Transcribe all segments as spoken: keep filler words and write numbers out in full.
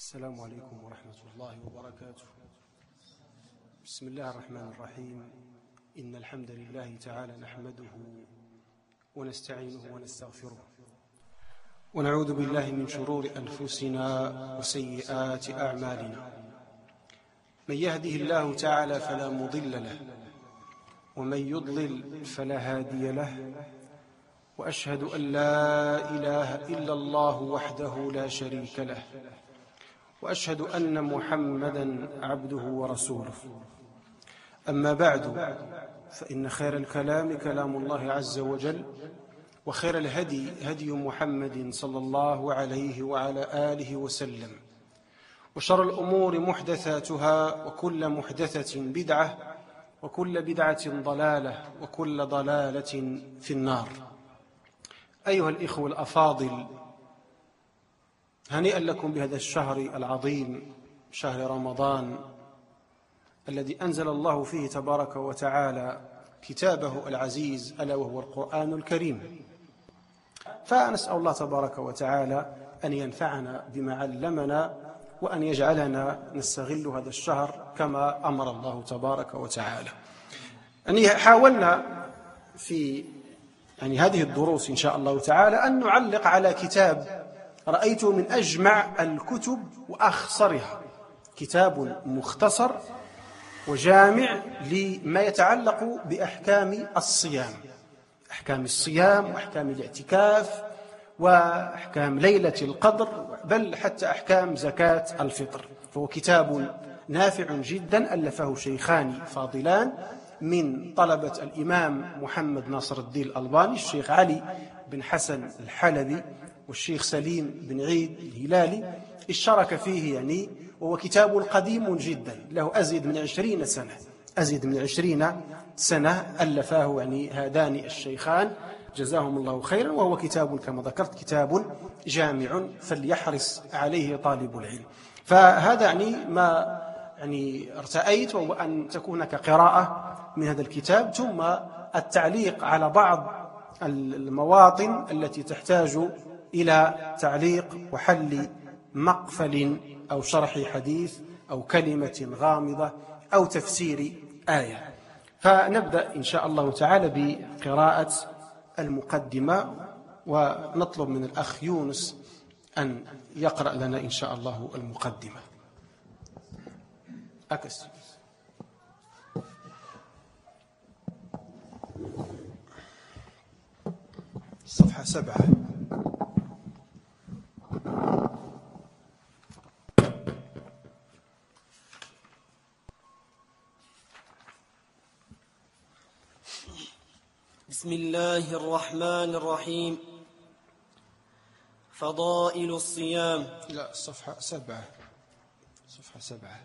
السلام عليكم ورحمة الله وبركاته. بسم الله الرحمن الرحيم. إن الحمد لله تعالى نحمده ونستعينه ونستغفره ونعوذ بالله من شرور أنفسنا وسيئات أعمالنا. من يهده الله تعالى فلا مضل له ومن يضلل فلا هادي له، وأشهد أن لا إله إلا الله وحده لا شريك له، وأشهد أن محمدًا عبده ورسوله. أما بعد، فإن خير الكلام كلام الله عز وجل، وخير الهدي هدي محمد صلى الله عليه وعلى آله وسلم، وشر الأمور محدثاتها، وكل محدثة بدعة، وكل بدعة ضلالة، وكل ضلالة في النار. أيها الإخوة الأفاضل، هنيئا لكم بهذا الشهر العظيم، شهر رمضان، الذي أنزل الله فيه تبارك وتعالى كتابه العزيز ألا وهو القرآن الكريم. فنسأل الله تبارك وتعالى أن ينفعنا بما علمنا، وأن يجعلنا نستغل هذا الشهر كما أمر الله تبارك وتعالى. يعني حاولنا في يعني هذه الدروس إن شاء الله تعالى أن نعلق على كتاب رأيته من أجمع الكتب وأخصرها، كتاب مختصر وجامع لما يتعلق بأحكام الصيام، أحكام الصيام وأحكام الاعتكاف وأحكام ليلة القدر، بل حتى أحكام زكاة الفطر. فهو كتاب نافع جدا ألفه شيخان فاضلان من طلبة الإمام محمد ناصر الدين الألباني، الشيخ علي بن حسن الحلبي والشيخ سليم بن عيد الهلالي، اشترك فيه يعني. وهو كتاب قديم جدا، له أزيد من عشرين سنة أزيد من عشرين سنة ألفاه يعني هذان الشيخان جزاهم الله خيرا. وهو كتاب كما ذكرت كتاب جامع، فليحرص عليه طالب العلم. فهذا يعني ما يعني ارتأيت، وهو أن تكون قراءة من هذا الكتاب، ثم التعليق على بعض المواطن التي تحتاج إلى تعليق وحل مقفل أو شرح حديث أو كلمة غامضة أو تفسير آية. فنبدأ إن شاء الله تعالى بقراءة المقدمة، ونطلب من الأخ يونس أن يقرأ لنا إن شاء الله المقدمة. أكس صفحة سبعة. بسم الله الرحمن الرحيم. فضائل الصيام. لا، صفحة سبعة صفحة سبعة.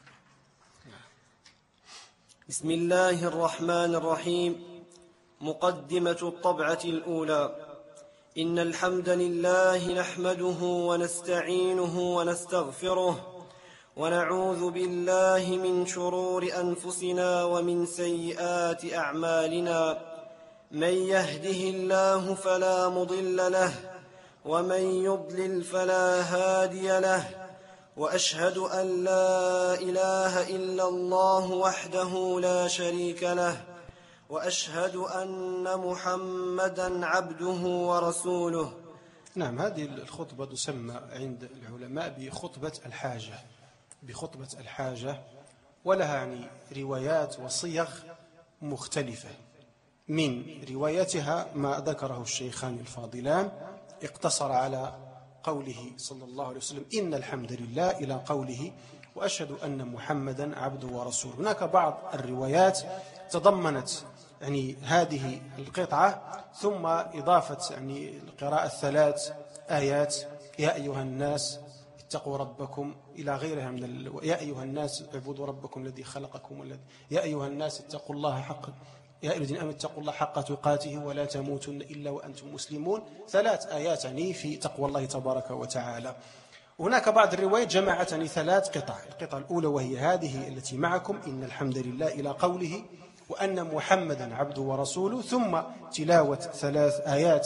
بسم الله الرحمن الرحيم. مقدمة الطبعة الأولى. إن الحمد لله نحمده ونستعينه ونستغفره، ونعوذ بالله من شرور أنفسنا ومن سيئات أعمالنا. من يهده الله فلا مضل له، ومن يضلل فلا هادي له، وأشهد أن لا إله إلا الله وحده لا شريك له، وأشهد أن محمدًا عبده ورسوله. نعم، هذه الخطبة تسمى عند العلماء بخطبة الحاجة بخطبة الحاجة ولها يعني روايات وصيغ مختلفة. من روايتها ما ذكره الشيخان الفاضلان، اقتصر على قوله صلى الله عليه وسلم إن الحمد لله إلى قوله وأشهد أن محمدًا عبده ورسوله. هناك بعض الروايات تضمنت يعني هذه القطعة، ثم إضافة يعني القراءة الثلاث آيات يا أيها الناس اتقوا ربكم إلى غيرها من ال... يا أيها الناس اعبدوا ربكم الذي خلقكم والذي يا أيها الناس اتقوا الله حق يا أيها الذين آمنوا اتقوا الله حق تقاته ولا تموتن إلا وأنتم مسلمون. ثلاث آيات يعني في تقوى الله تبارك وتعالى. وهناك بعض الروايات جمعتني ثلاث قطع. القطعة الأولى وهي هذه التي معكم إن الحمد لله إلى قوله وأن محمدًا عبده ورسوله، ثم تلاوة ثلاث آيات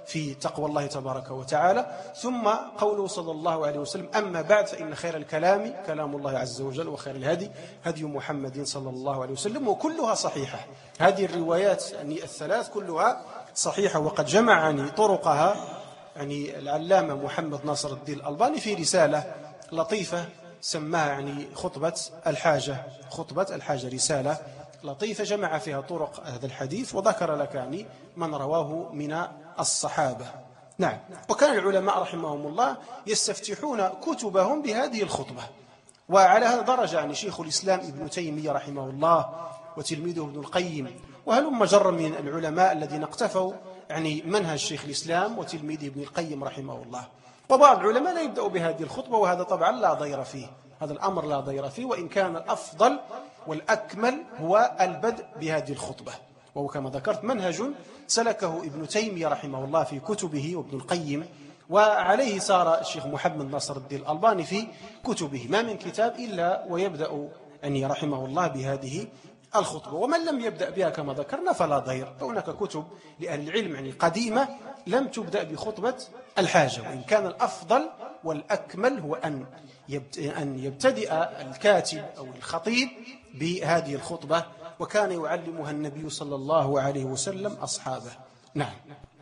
في تقوى الله تبارك وتعالى. ثم قوله صلى الله عليه وسلم: أما بعد فإن خير الكلام كلام الله عز وجل، وخير الهدي هدي محمد صلى الله عليه وسلم، وكلها صحيحة. هذه الروايات يعني الثلاث كلها صحيحة، وقد جمع يعني طرقها يعني العلامة محمد ناصر الدين الألباني في رسالة لطيفة سماها يعني خطبة الحاجة. خطبة الحاجة رسالة لطيفة جمع فيها طرق هذا الحديث، وذكر لك يعني من رواه من الصحابة. نعم. وكان العلماء رحمهم الله يستفتحون كتبهم بهذه الخطبة، وعلى هذا درجة يعني شيخ الإسلام ابن تيمية رحمه الله وتلميذه ابن القيم وهلم جر من العلماء الذين اقتفوا يعني منهج شيخ الإسلام وتلميذه ابن القيم رحمه الله. وبعض العلماء لا يبدأ بهذه الخطبة، وهذا طبعا لا ضير فيه، هذا الأمر لا ضير فيه، وإن كان الأفضل والأكمل هو البدء بهذه الخطبة، وهو كما ذكرت منهج سلكه ابن تيمية رحمه الله في كتبه وابن القيم، وعليه سار الشيخ محمد ناصر الدين الألباني في كتبه. ما من كتاب إلا ويبدأ يعني رحمه الله بهذه الخطبة، ومن لم يبدأ بها كما ذكرنا فلا ضير. فهناك كتب لأهل العلم يعني قديمة لم تبدأ بخطبة الحاجة، وإن كان الأفضل والأكمل هو أن أن يبتدئ الكاتب أو الخطيب بهذه الخطبة، وكان يعلمها النبي صلى الله عليه وسلم أصحابه. نعم.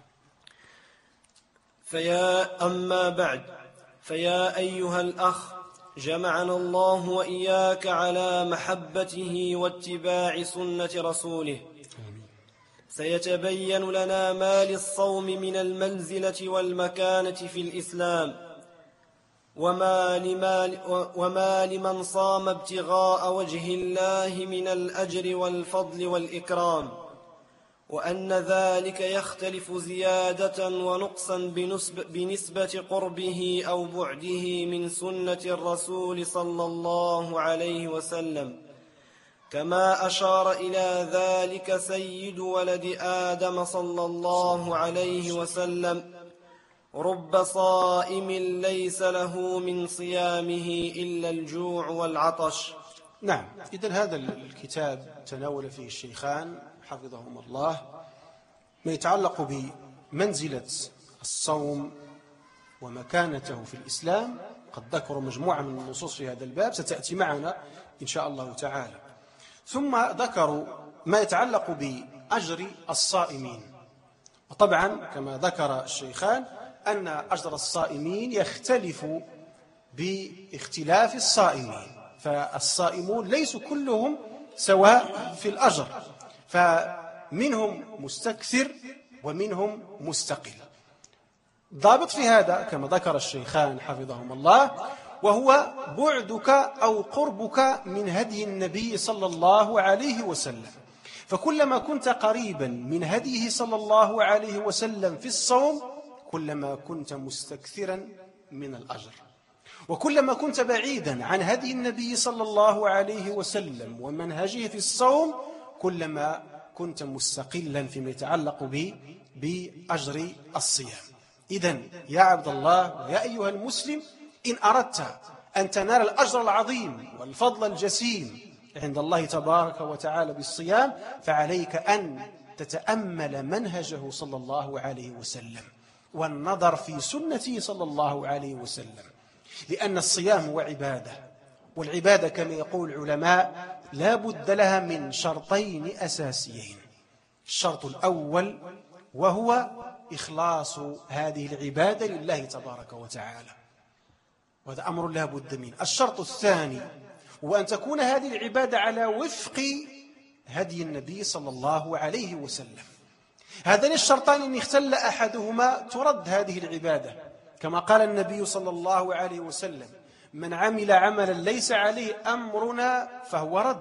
فيا أما بعد، فيا أيها الأخ، جمعنا الله وإياك على محبته واتباع سنة رسوله. سيتبين لنا ما للصوم من المنزلة والمكانة في الإسلام، وما, لما وما لمن صام ابتغاء وجه الله من الأجر والفضل والإكرام، وأن ذلك يختلف زيادة ونقصا بنسبة قربه أو بعده من سنة الرسول صلى الله عليه وسلم، كما أشار إلى ذلك سيد ولد آدم صلى الله عليه وسلم: رب صائم ليس له من صيامه إلا الجوع والعطش. نعم. إذن هذا الكتاب تناول فيه الشيخان حفظهما الله ما يتعلق بمنزلة الصوم ومكانته في الإسلام. قد ذكروا مجموعة من النصوص في هذا الباب ستأتي معنا إن شاء الله تعالى. ثم ذكروا ما يتعلق بأجر الصائمين، وطبعا كما ذكر الشيخان أن أجر الصائمين يختلف باختلاف الصائمين، فالصائمون ليسوا كلهم سواء في الأجر، فمنهم مستكثر ومنهم مستقل. ضابط في هذا كما ذكر الشيخان حفظهم الله وهو بعدك أو قربك من هدي النبي صلى الله عليه وسلم، فكلما كنت قريبا من هديه صلى الله عليه وسلم في الصوم كلما كنت مستكثرا من الأجر، وكلما كنت بعيدا عن هدي النبي صلى الله عليه وسلم ومنهجه في الصوم كلما كنت مستقلا فيما يتعلق به بأجر الصيام. إذن يا عبد الله ويا أيها المسلم، إن أردت أن تنال الأجر العظيم والفضل الجسيم عند الله تبارك وتعالى بالصيام فعليك أن تتأمل منهجه صلى الله عليه وسلم والنظر في سنته صلى الله عليه وسلم، لأن الصيام هو عبادة، والعبادة كما يقول العلماء لا بد لها من شرطين أساسيين. الشرط الأول وهو إخلاص هذه العبادة لله تبارك وتعالى، وهذا أمر لا بد منه. الشرط الثاني هو أن تكون هذه العبادة على وفق هدي النبي صلى الله عليه وسلم. هذان الشرطان إن اختل أحدهما ترد هذه العبادة، كما قال النبي صلى الله عليه وسلم: من عمل عملا ليس عليه أمرنا فهو رد،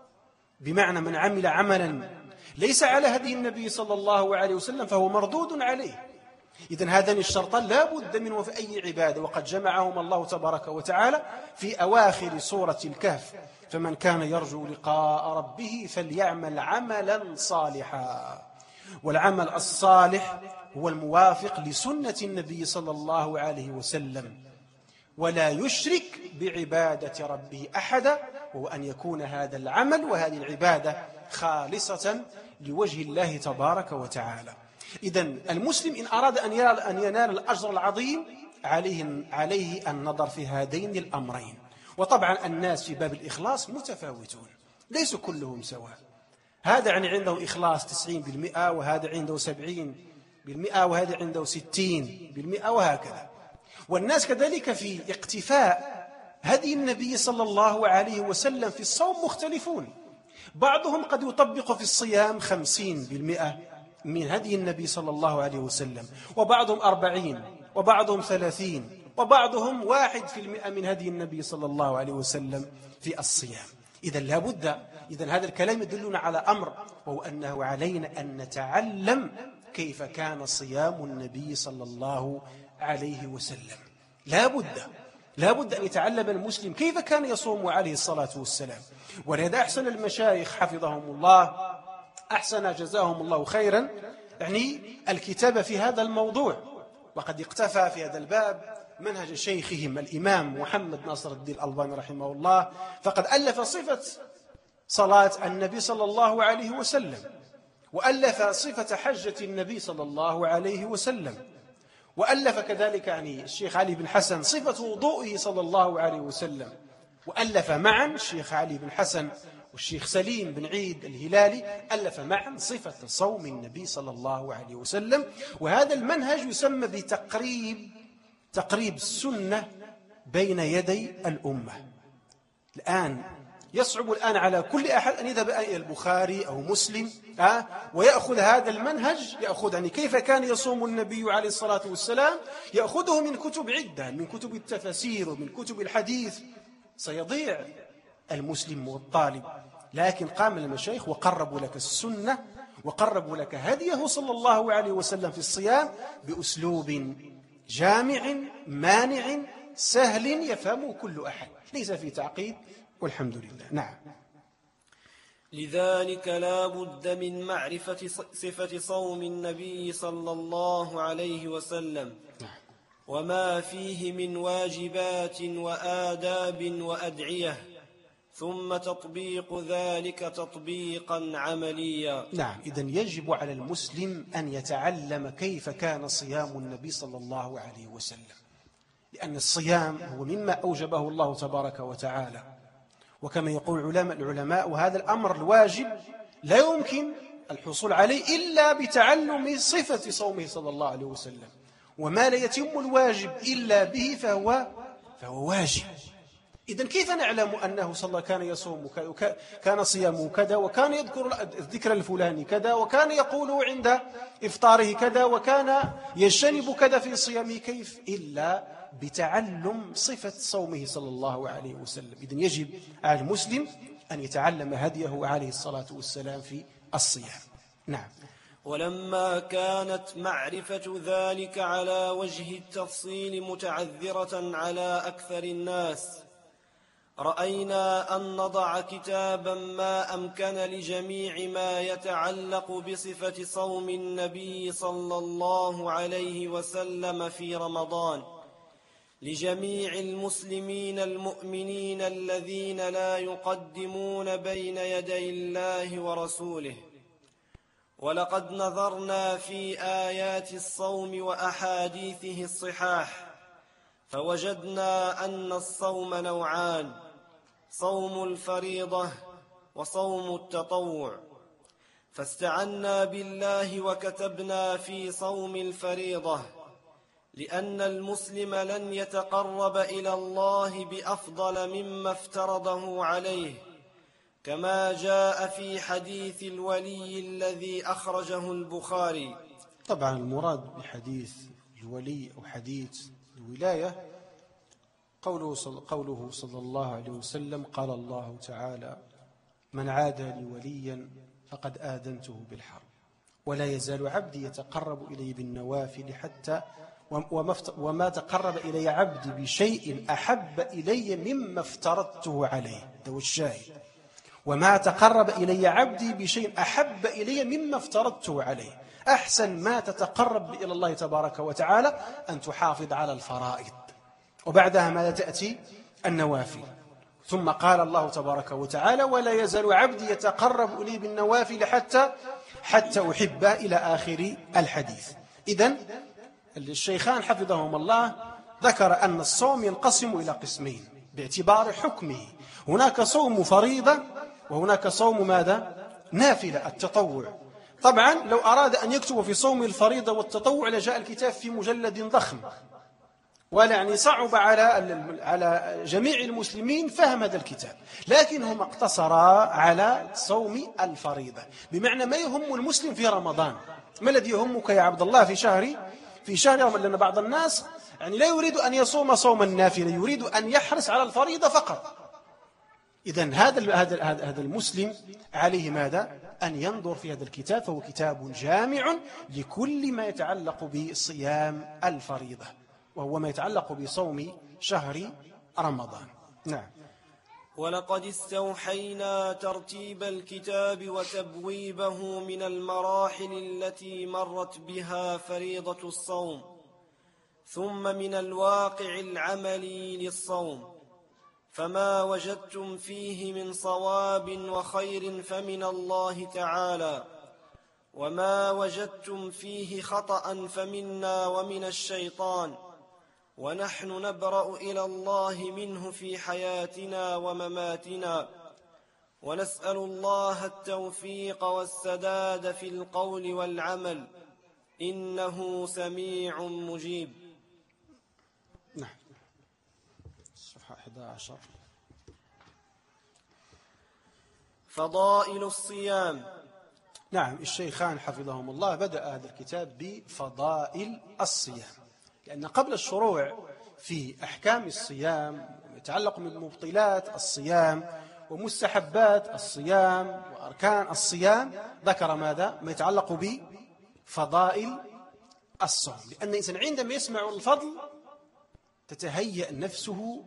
بمعنى من عمل عملا ليس على هدي النبي صلى الله عليه وسلم فهو مردود عليه. إذن هذان الشرطان لا بد منه في أي عبادة، وقد جمعهما الله تبارك وتعالى في أواخر سورة الكهف: فمن كان يرجو لقاء ربه فليعمل عملا صالحا. والعمل الصالح هو الموافق لسنة النبي صلى الله عليه وسلم، ولا يشرك بعبادة ربه أحدا، وهو أن يكون هذا العمل وهذه العبادة خالصة لوجه الله تبارك وتعالى. إذن المسلم إن أراد أن ينال الأجر العظيم عليه, عليه النظر في هذين الأمرين. وطبعا الناس في باب الإخلاص متفاوتون، ليسوا كلهم سواء. هذا يعني عنده إخلاص تسعين بالمئة، وهذا عنده سبعين بالمئة، وهذا عنده ستين بالمئة، وهكذا. والناس كذلك في اقتفاء هدي النبي صلى الله عليه وسلم في الصوم مختلفون. بعضهم قد يطبق في الصيام خمسين بالمئة من هدي النبي صلى الله عليه وسلم، وبعضهم أربعين، وبعضهم ثلاثين، وبعضهم واحد في المئة من هدي النبي صلى الله عليه وسلم في الصيام. إذن لابد، إذن هذا الكلام يدلنا على أمر، وهو أنه علينا أن نتعلم كيف كان صيام النبي صلى الله عليه وسلم. لابد لابد أن يتعلم المسلم كيف كان يصوم عليه الصلاة والسلام. ولهذا أحسن المشايخ حفظهم الله، أحسن جزاهم الله خيرا، يعني الكتاب في هذا الموضوع. وقد اقتفى في هذا الباب منهج شيخهم الإمام محمد ناصر الدين الألباني رحمه الله، فقد ألف صفة صلاة النبي صلى الله عليه وسلم، وألف صفة حجة النبي صلى الله عليه وسلم، وألف كذلك يعني الشيخ علي بن حسن صفة وضوئه صلى الله عليه وسلم، وألف معا الشيخ علي بن حسن والشيخ سليم بن عيد الهلالي ألف معا صفة صوم النبي صلى الله عليه وسلم. وهذا المنهج يسمى بتقريب تقريب السنة بين يدي الأمة. الآن يصعب الآن على كل أحد أن يذهب إلى البخاري أو مسلم أه؟ ويأخذ هذا المنهج، يأخذ يعني كيف كان يصوم النبي عليه الصلاة والسلام، يأخذه من كتب عدة، من كتب التفاسير ومن كتب الحديث. سيضيع المسلم والطالب. لكن قام المشايخ وقربوا لك السنة، وقربوا لك هديه صلى الله عليه وسلم في الصيام بأسلوب جامع مانع سهل يفهمه كل أحد، ليس في تعقيد، والحمد لله. نعم. لذلك لا بد من معرفة صفة صوم النبي صلى الله عليه وسلم وما فيه من واجبات وآداب وأدعية، ثم تطبيق ذلك تطبيقا عمليا. نعم. إذن يجب على المسلم أن يتعلم كيف كان صيام النبي صلى الله عليه وسلم، لأن الصيام هو مما أوجبه الله تبارك وتعالى، وكما يقول علماء العلماء وهذا الأمر الواجب لا يمكن الحصول عليه إلا بتعلم صفة صومه صلى الله عليه وسلم، وما لا يتم الواجب إلا به فهو, فهو واجب. إذن كيف نعلم أنه صلى الله كان يصوم كان صيامه كذا، وكان يذكر الذكر الفلاني كذا، وكان يقول عند إفطاره كذا، وكان يجتنب كذا في صيامه؟ كيف إلا بتعلم صفة صومه صلى الله عليه وسلم. إذن يجب على المسلم أن يتعلم هديه عليه الصلاة والسلام في الصيام. نعم. ولما كانت معرفة ذلك على وجه التفصيل متعذرة على أكثر الناس، رأينا أن نضع كتابا ما أمكن لجميع ما يتعلق بصفة صوم النبي صلى الله عليه وسلم في رمضان لجميع المسلمين المؤمنين الذين لا يقدمون بين يدي الله ورسوله. ولقد نظرنا في آيات الصوم وأحاديثه الصحاح، فوجدنا أن الصوم نوعان: صوم الفريضة وصوم التطوع. فاستعنا بالله وكتبنا في صوم الفريضة، لأن المسلم لن يتقرب إلى الله بأفضل مما افترضه عليه، كما جاء في حديث الولي الذي أخرجه البخاري. طبعا المراد بحديث الولي أو حديث الولاية قوله صلى, قوله صلى الله عليه وسلم: قال الله تعالى: من عادى لي وليا فقد آذنته بالحرب، ولا يزال عبدي يتقرب إلي بالنوافل حتى وما تقرب إلي عبدي بشيء أحب إلي مما افترضته عليه. ده الشاهد: وما تقرب إلي عبدي بشيء أحب إلي مما افترضته عليه. أحسن ما تتقرب إلى الله تبارك وتعالى أن تحافظ على الفرائض، وبعدها ماذا تأتي؟ النوافل. ثم قال الله تبارك وتعالى ولا يزال عبدي يتقرب إلي بالنوافل حتى حتى أحبه إلى آخر الحديث. إذن الشيخان حفظهم الله ذكر أن الصوم ينقسم إلى قسمين باعتبار حكمه، هناك صوم فريضة وهناك صوم ماذا؟ نافلة، التطوع. طبعا لو أراد أن يكتب في صوم الفريضة والتطوع لجاء الكتاب في مجلد ضخم، ولا يعني صعب على على جميع المسلمين فهم هذا الكتاب، لكنهم اقتصرا على صوم الفريضة، بمعنى ما يهم المسلم في رمضان. ما الذي يهمك يا عبد الله في شهر في شهر رمضان؟ لأن بعض الناس يعني لا يريد أن يصوم صوم النافلة، يريد أن يحرص على الفريضة فقط. إذن هذا هذا هذا المسلم عليه ماذا؟ أن ينظر في هذا الكتاب، فهو كتاب جامع لكل ما يتعلق بصيام الفريضة، وهو ما يتعلق بصوم شهر رمضان. نعم. ولقد استوحينا ترتيب الكتاب وتبويبه من المراحل التي مرت بها فريضة الصوم، ثم من الواقع العملي للصوم، فما وجدتم فيه من صواب وخير فمن الله تعالى، وما وجدتم فيه خطأ فمنا ومن الشيطان، ونحن نبرأ إلى الله منه في حياتنا ومماتنا، ونسأل الله التوفيق والسداد في القول والعمل، إنه سميع مجيب. نعم. صفحة أحد عشر. فضائل الصيام. نعم، الشيخان حفظهم الله بدأ هذا الكتاب بفضائل الصيام، لأن قبل الشروع في أحكام الصيام يتعلق من مبطلات الصيام ومستحبات الصيام وأركان الصيام، ذكر ماذا؟ ما يتعلق بفضائل الصوم، لأن الإنسان عندما يسمع الفضل تتهيأ نفسه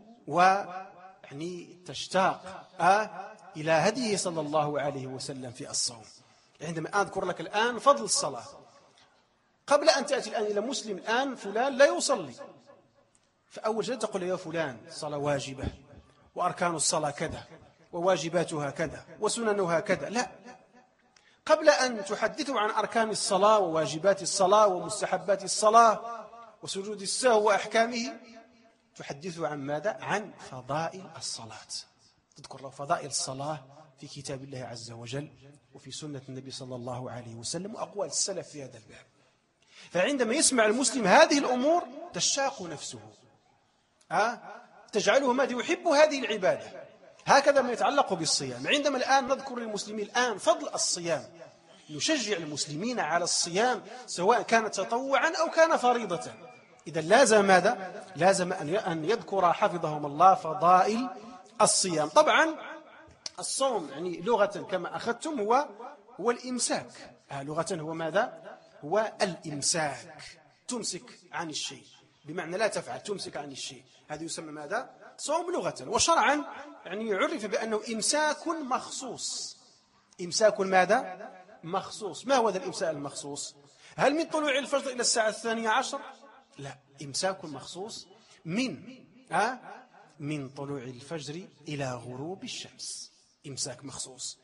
ويعني تشتاق آه إلى هديه صلى الله عليه وسلم في الصوم. عندما أذكر لك الآن فضل الصلاة، قبل أن تأتي الآن إلى مسلم الآن فلان لا يصلي، فأول شيء تقول يا فلان صلاة واجبة وأركان الصلاة كذا وواجباتها كذا وسننها كذا، لا، قبل أن تحدثه عن أركان الصلاة وواجبات الصلاة ومستحبات الصلاة وسجود السهو وأحكامه تحدثه عن ماذا؟ عن فضائل الصلاة. تذكر له فضائل الصلاة في كتاب الله عز وجل وفي سنة النبي صلى الله عليه وسلم وأقوال السلف في هذا الباب. فعندما يسمع المسلم هذه الأمور تشتاق نفسه، أه؟ تجعله ماذا؟ يحب هذه العبادة. هكذا ما يتعلق بالصيام. عندما الآن نذكر للمسلمين الآن فضل الصيام، نشجع المسلمين على الصيام سواء كان تطوعا أو كان فريضة. إذا لازم ماذا؟ لازم أن يذكر حفظهم الله فضائل الصيام. طبعا الصوم يعني لغة كما أخذتم هو هو الإمساك. آه لغة هو ماذا؟ هو الإمساك، تمسك عن الشيء، بمعنى لا تفعل، تمسك عن الشيء، هذا يسمى ماذا؟ صوم لغة. وشرعا يعني يعرف بأنه إمساك مخصوص. إمساك ماذا؟ مخصوص. ما هو هذا الإمساك المخصوص؟ هل من طلوع الفجر إلى الساعة الثانية عشر؟ لا، إمساك مخصوص من آه من طلوع الفجر إلى غروب الشمس، إمساك مخصوص.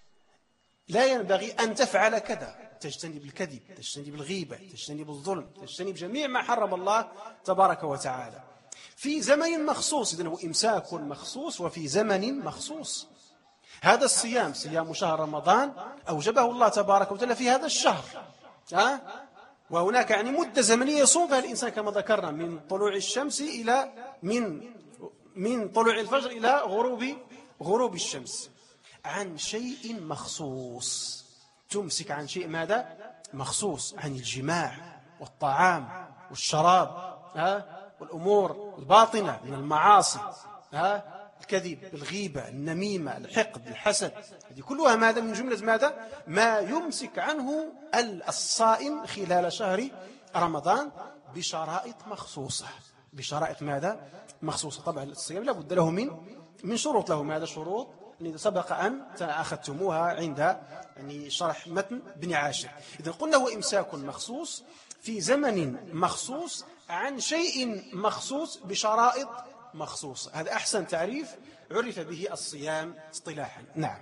لا ينبغي أن تفعل كذا، تجتنب الكذب، تجتنب الغيبة، تجتنب الظلم، تجتنب جميع ما حرم الله تبارك وتعالى في زمن مخصوص. إذن هو إمساك مخصوص وفي زمن مخصوص. هذا الصيام، صيام شهر رمضان، أوجبه الله تبارك وتعالى في هذا الشهر، ها؟ وهناك يعني مدة زمنية يصوم فيها الإنسان كما ذكرنا من طلوع الشمس إلى من من طلوع الفجر إلى غروب غروب الشمس، عن شيء مخصوص. تمسك عن شيء ماذا؟ مخصوص، عن الجماع والطعام والشراب، ها؟ والأمور الباطنة من المعاصي، ها؟ الكذب، الغيبة، النميمة، الحقد، الحسد، هذه كلها ماذا؟ من جملة ماذا؟ ما يمسك عنه الصائم خلال شهر رمضان بشرائط مخصوصة. بشرائط ماذا؟ مخصوصة. طبعا الصيام لابد له من من شروط، له ماذا؟ شروط اللي سبق أن أخذتموها عند يعني شرح متن ابن عاشر. إذا قلنا هو إمساك مخصوص في زمن مخصوص عن شيء مخصوص بشرائط مخصوصة. هذا أحسن تعريف عرف به الصيام اصطلاحا. نعم.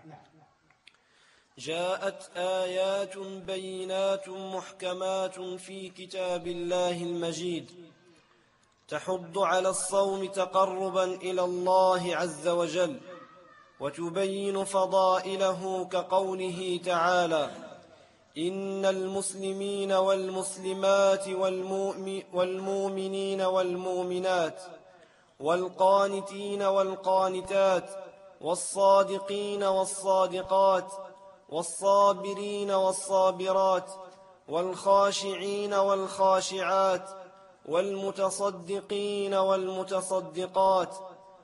جاءت آيات بينات محكمات في كتاب الله المجيد تحض على الصوم تقربا إلى الله عز وجل وتبين فضائله كقوله تعالى: إن المسلمين والمسلمات والمؤمنين والمؤمنات والقانتين والقانتات والصادقين والصادقات والصابرين والصابرات والخاشعين والخاشعات والمتصدقين والمتصدقات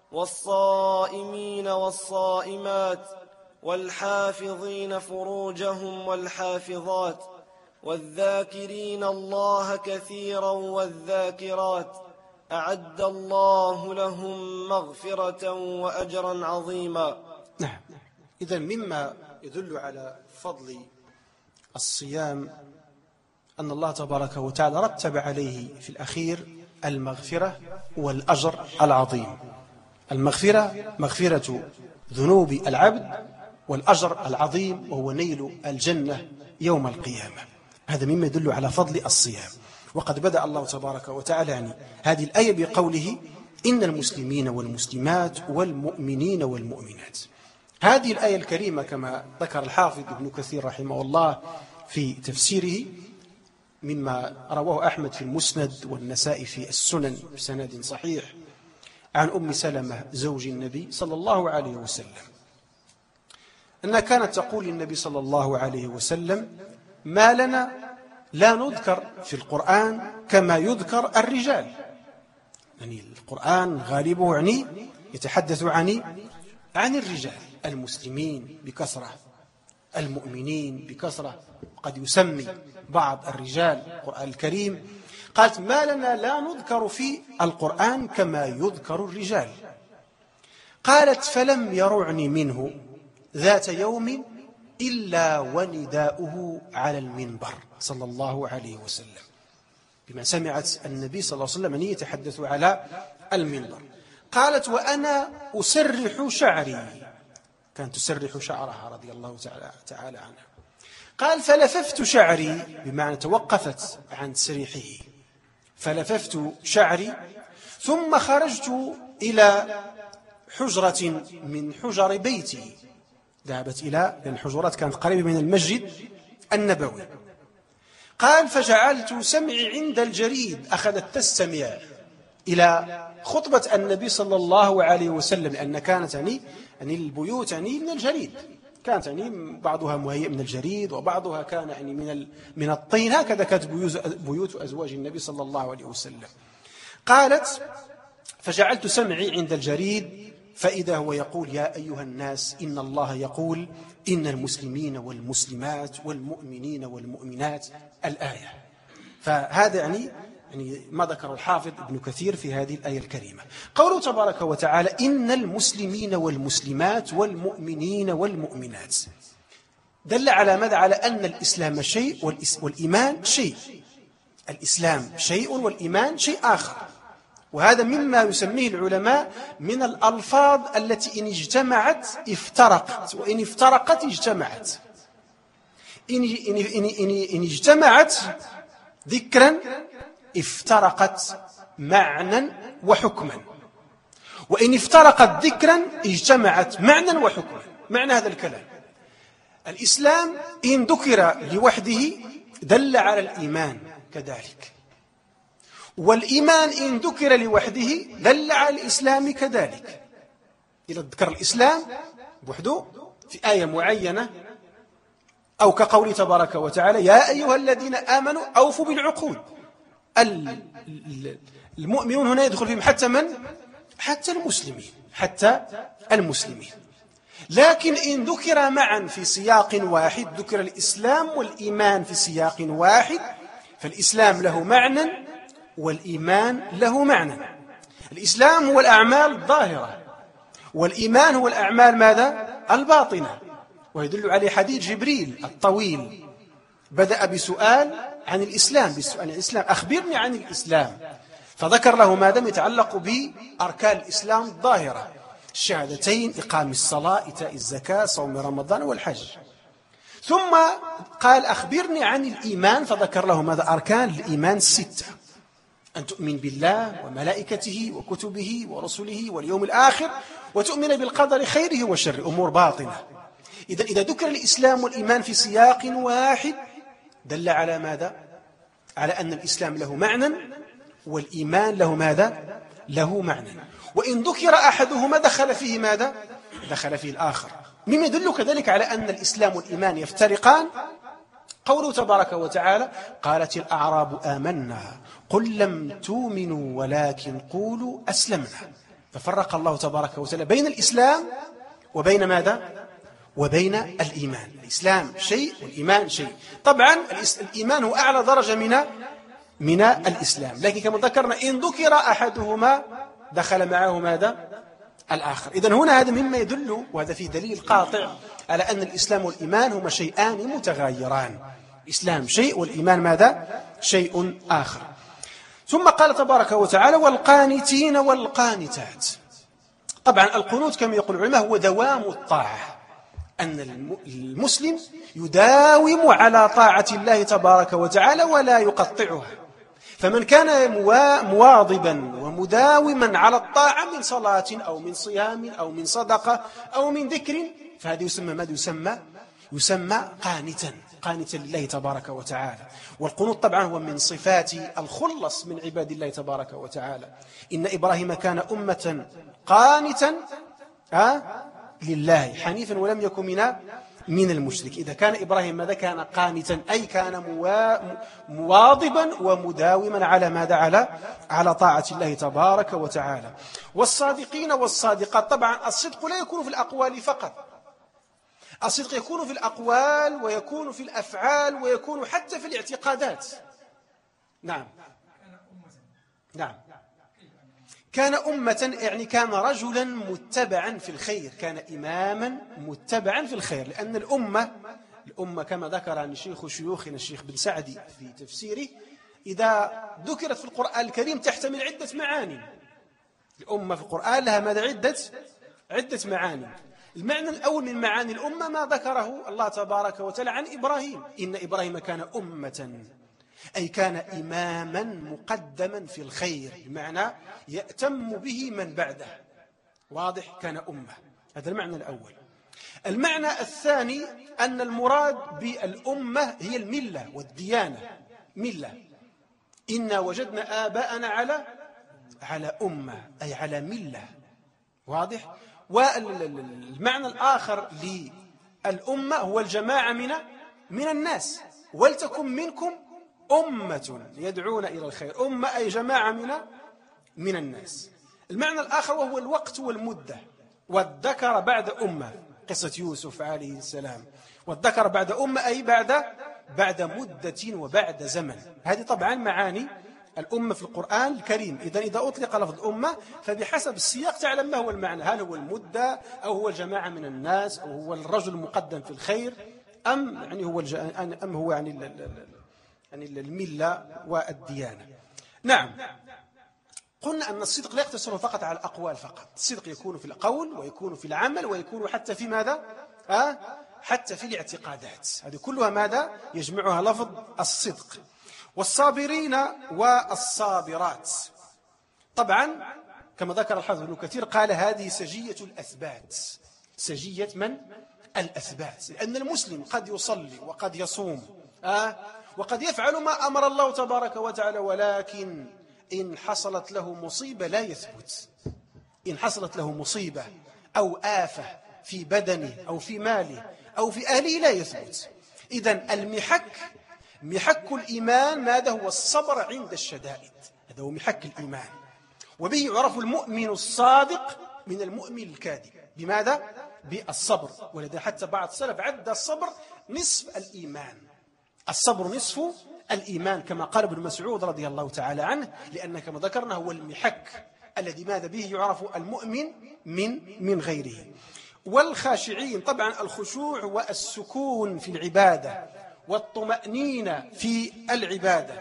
والصائمين والصائمات والحافظين فروجهم والحافظات والذاكرين الله كثيرا والذاكرات أعد الله لهم مغفرة وأجرا عظيما. نعم. إذن مما يدل على فضل الصيام أن الله تبارك وتعالى رتب عليه في الأخير المغفرة والأجر العظيم. المغفرة مغفرة ذنوب العبد، والأجر العظيم وهو نيل الجنة يوم القيامة. هذا مما يدل على فضل الصيام. وقد بدأ الله تبارك وتعالى يعني هذه الآية بقوله: إن المسلمين والمسلمات والمؤمنين والمؤمنات. هذه الآية الكريمة كما ذكر الحافظ ابن كثير رحمه الله في تفسيره، مما رواه أحمد في المسند والنسائي في السنن بسند صحيح عن أم سلمة زوج النبي صلى الله عليه وسلم أنها كانت تقول للنبي صلى الله عليه وسلم: ما لنا لا نذكر في القرآن كما يذكر الرجال. يعني القرآن غالبه يعني يتحدث عن عن الرجال، المسلمين بكثرة، المؤمنين بكثرة، قد يسمي بعض الرجال القرآن الكريم. قالت: ما لنا لا نذكر في القرآن كما يذكر الرجال. قالت: فلم يرعني منه ذات يوم إلا ونداؤه على المنبر صلى الله عليه وسلم، بما سمعت النبي صلى الله عليه وسلم أن يتحدث على المنبر. قالت: وأنا أسرح شعري، كانت تسرح شعرها رضي الله تعالى عنها. قال: فلففت شعري، بمعنى توقفت عن تسريحه، فلففت شعري ثم خرجت إلى حجرة من حجر بيتي. ذهبت إلى، لأن الحجرات كانت قريبة من المسجد النبوي. قال: فجعلت سمعي عند الجريد، أخذت تستمع إلى خطبة النبي صلى الله عليه وسلم، لأن كانت يعني يعني البيوت يعني من الجريد، كانت يعني بعضها مهيئ من الجريد وبعضها كان يعني من من الطين. هكذا كانت بيوت أزواج النبي صلى الله عليه وسلم. قالت: فجعلت سمعي عند الجريد فإذا هو يقول: يا أيها الناس إن الله يقول إن المسلمين والمسلمات والمؤمنين والمؤمنات، الآية. فهذا يعني يعني ما ذكر الحافظ ابن كثير في هذه الآية الكريمة. قوله تبارك وتعالى: إن المسلمين والمسلمات والمؤمنين والمؤمنات، دل على ماذا؟ على أن الإسلام شيء والإيمان شيء. الإسلام شيء والإيمان شيء آخر. وهذا مما يسميه العلماء من الألفاظ التي إن اجتمعت افترقت، وإن افترقت اجتمعت. إن, إن, إن, إن, إن اجتمعت ذكرا افترقت معنى وحكما، وإن افترقت ذكرا اجتمعت معنى وحكما. معنى هذا الكلام: الإسلام إن ذكر لوحده دل على الإيمان كذلك، والإيمان إن ذكر لوحده دل على الإسلام كذلك. إذا ذكر الإسلام بوحده في آية معينة، أو كقول تبارك وتعالى: يا أيها الذين آمنوا أوفوا بالعقود. المؤمنون هنا يدخل فيهم حتى من؟ حتى المسلمين، حتى المسلمين. لكن إن ذكر معا في سياق واحد، ذكر الإسلام والإيمان في سياق واحد، فالإسلام له معنى والإيمان له معنى. الإسلام هو الأعمال الظاهرة، والإيمان هو الأعمال ماذا؟ الباطنة. ويدل عليه حديث جبريل الطويل، بدأ بسؤال عن الإسلام، بسؤال عن الإسلام: أخبرني عن الإسلام. فذكر له ما دام يتعلق بأركان الإسلام الظاهرة: الشهادتين، إقام الصلاة، إيتاء الزكاة، صوم رمضان والحج. ثم قال: أخبرني عن الإيمان، فذكر له ماذا؟ أركان الإيمان الستة: أن تؤمن بالله وملائكته وكتبه ورسله واليوم الآخر، وتؤمن بالقدر خيره وشره، أمور باطنة. إذا إذا ذكر الإسلام والإيمان في سياق واحد دل على ماذا؟ على أن الإسلام له معنى والإيمان له ماذا؟ له معنى. وإن ذكر أحدهما دخل فيه ماذا؟ دخل فيه الآخر. مما يدل كذلك على أن الإسلام والإيمان يفترقان قوله تبارك وتعالى: قالت الأعراب آمنا قل لم تؤمنوا ولكن قولوا أسلمنا. ففرق الله تبارك وتعالى بين الإسلام وبين ماذا؟ وبين الإيمان. الإسلام شيء والإيمان شيء. طبعا الإيمان هو أعلى درجة من من الإسلام، لكن كما ذكرنا إن ذكر أحدهما دخل معه ماذا؟ الآخر. إذن هنا هذا مما يدل، وهذا فيه دليل قاطع على أن الإسلام والإيمان هما شيئان متغايران. الإسلام شيء والإيمان ماذا؟ شيء آخر. ثم قال تبارك وتعالى: والقانتين والقانتات. طبعا القنوت كما يقول العلماء هو دوام الطاعة، أن المسلم يداوم على طاعة الله تبارك وتعالى ولا يقطعها. فمن كان مواظبا ومداوما على الطاعة من صلاة أو من صيام أو من صدقة أو من ذكر، فهذا يسمى ماذا؟ يسمى يسمى قانتا قانتا لله تبارك وتعالى. والقنوت طبعا هو من صفات الخلص من عباد الله تبارك وتعالى. إن إبراهيم كان أمة قانتا آه لله حنيفا ولم يكن من من المشرك. إذا كان إبراهيم ماذا؟ كان قانتا، أي كان مواظبا ومداوما على ماذا؟ على على طاعة الله تبارك وتعالى. والصادقين والصادقات. طبعا الصدق لا يكون في الأقوال فقط، الصدق يكون في الأقوال ويكون في الأفعال ويكون حتى في الاعتقادات. نعم نعم كان أمة، يعني كان رجلا متبعا في الخير، كان إماما متبعا في الخير. لأن الأمة الأمة كما ذكر عن شيخ شيوخنا الشيخ بن سعدي في تفسيره: إذا ذكرت في القرآن الكريم تحتمل عدة معاني. الأمة في القرآن لها ماذا؟ عدة عدة معاني. المعنى الأول من معاني الأمة ما ذكره الله تبارك وتعالى عن إبراهيم: إن إبراهيم كان أمة، أي كان إماما مقدما في الخير، بمعنى يأتم به من بعده. واضح؟ كان أمة. هذا المعنى الأول. المعنى الثاني أن المراد بالأمة هي الملة والديانة. ملة، إنا وجدنا آباءنا على على أمة، أي على ملة. واضح؟ والمعنى الآخر للأمة هو الجماعة من من الناس. ولتكن منكم أمة يدعون إلى الخير. أمة أي جماعة من من الناس. المعنى الآخر وهو الوقت والمدة. والذكر بعد أمة، قصة يوسف عليه السلام. والذكر بعد أمة أي بعد بعد مدة وبعد زمن. هذه طبعا معاني الأمة في القرآن الكريم. إذا إذا أطلق لفظ الأمة فبحسب السياق تعلم ما هو المعنى، هل هو المدة أو هو الجماعة من الناس أو هو الرجل المقدم في الخير، أم يعني هو الج... أم هو يعني يعني الملة والديانة. نعم، قلنا أن الصدق لا يقتصر فقط على الأقوال فقط. الصدق يكون في القول ويكون في العمل ويكون حتى في ماذا؟ أه؟ حتى في الاعتقادات. هذه كلها ماذا؟ يجمعها لفظ الصدق. والصابرين والصابرات. طبعا كما ذكر الحافظ ابن كثير قال: هذه سجية الأثبات. سجية من؟ الأثبات. لأن المسلم قد يصلي وقد يصوم أه؟ وقد يفعل ما أمر الله تبارك وتعالى، ولكن إن حصلت له مصيبة لا يثبت. إن حصلت له مصيبة أو آفة في بدنه أو في ماله أو في أهله لا يثبت. إذن المحك محك الإيمان ماذا؟ هو الصبر عند الشدائد. هذا هو محك الإيمان، وبه يعرف المؤمن الصادق من المؤمن الكاذب. بماذا؟ بالصبر. ولذا حتى بعض السلف عد الصبر نصف الإيمان. الصبر نصف الإيمان كما قال ابن مسعود رضي الله تعالى عنه، لأن كما ذكرنا هو المحك الذي ماذا به يعرف المؤمن من من غيره. والخاشعين. طبعا الخشوع والسكون في العبادة والطمأنينة في العبادة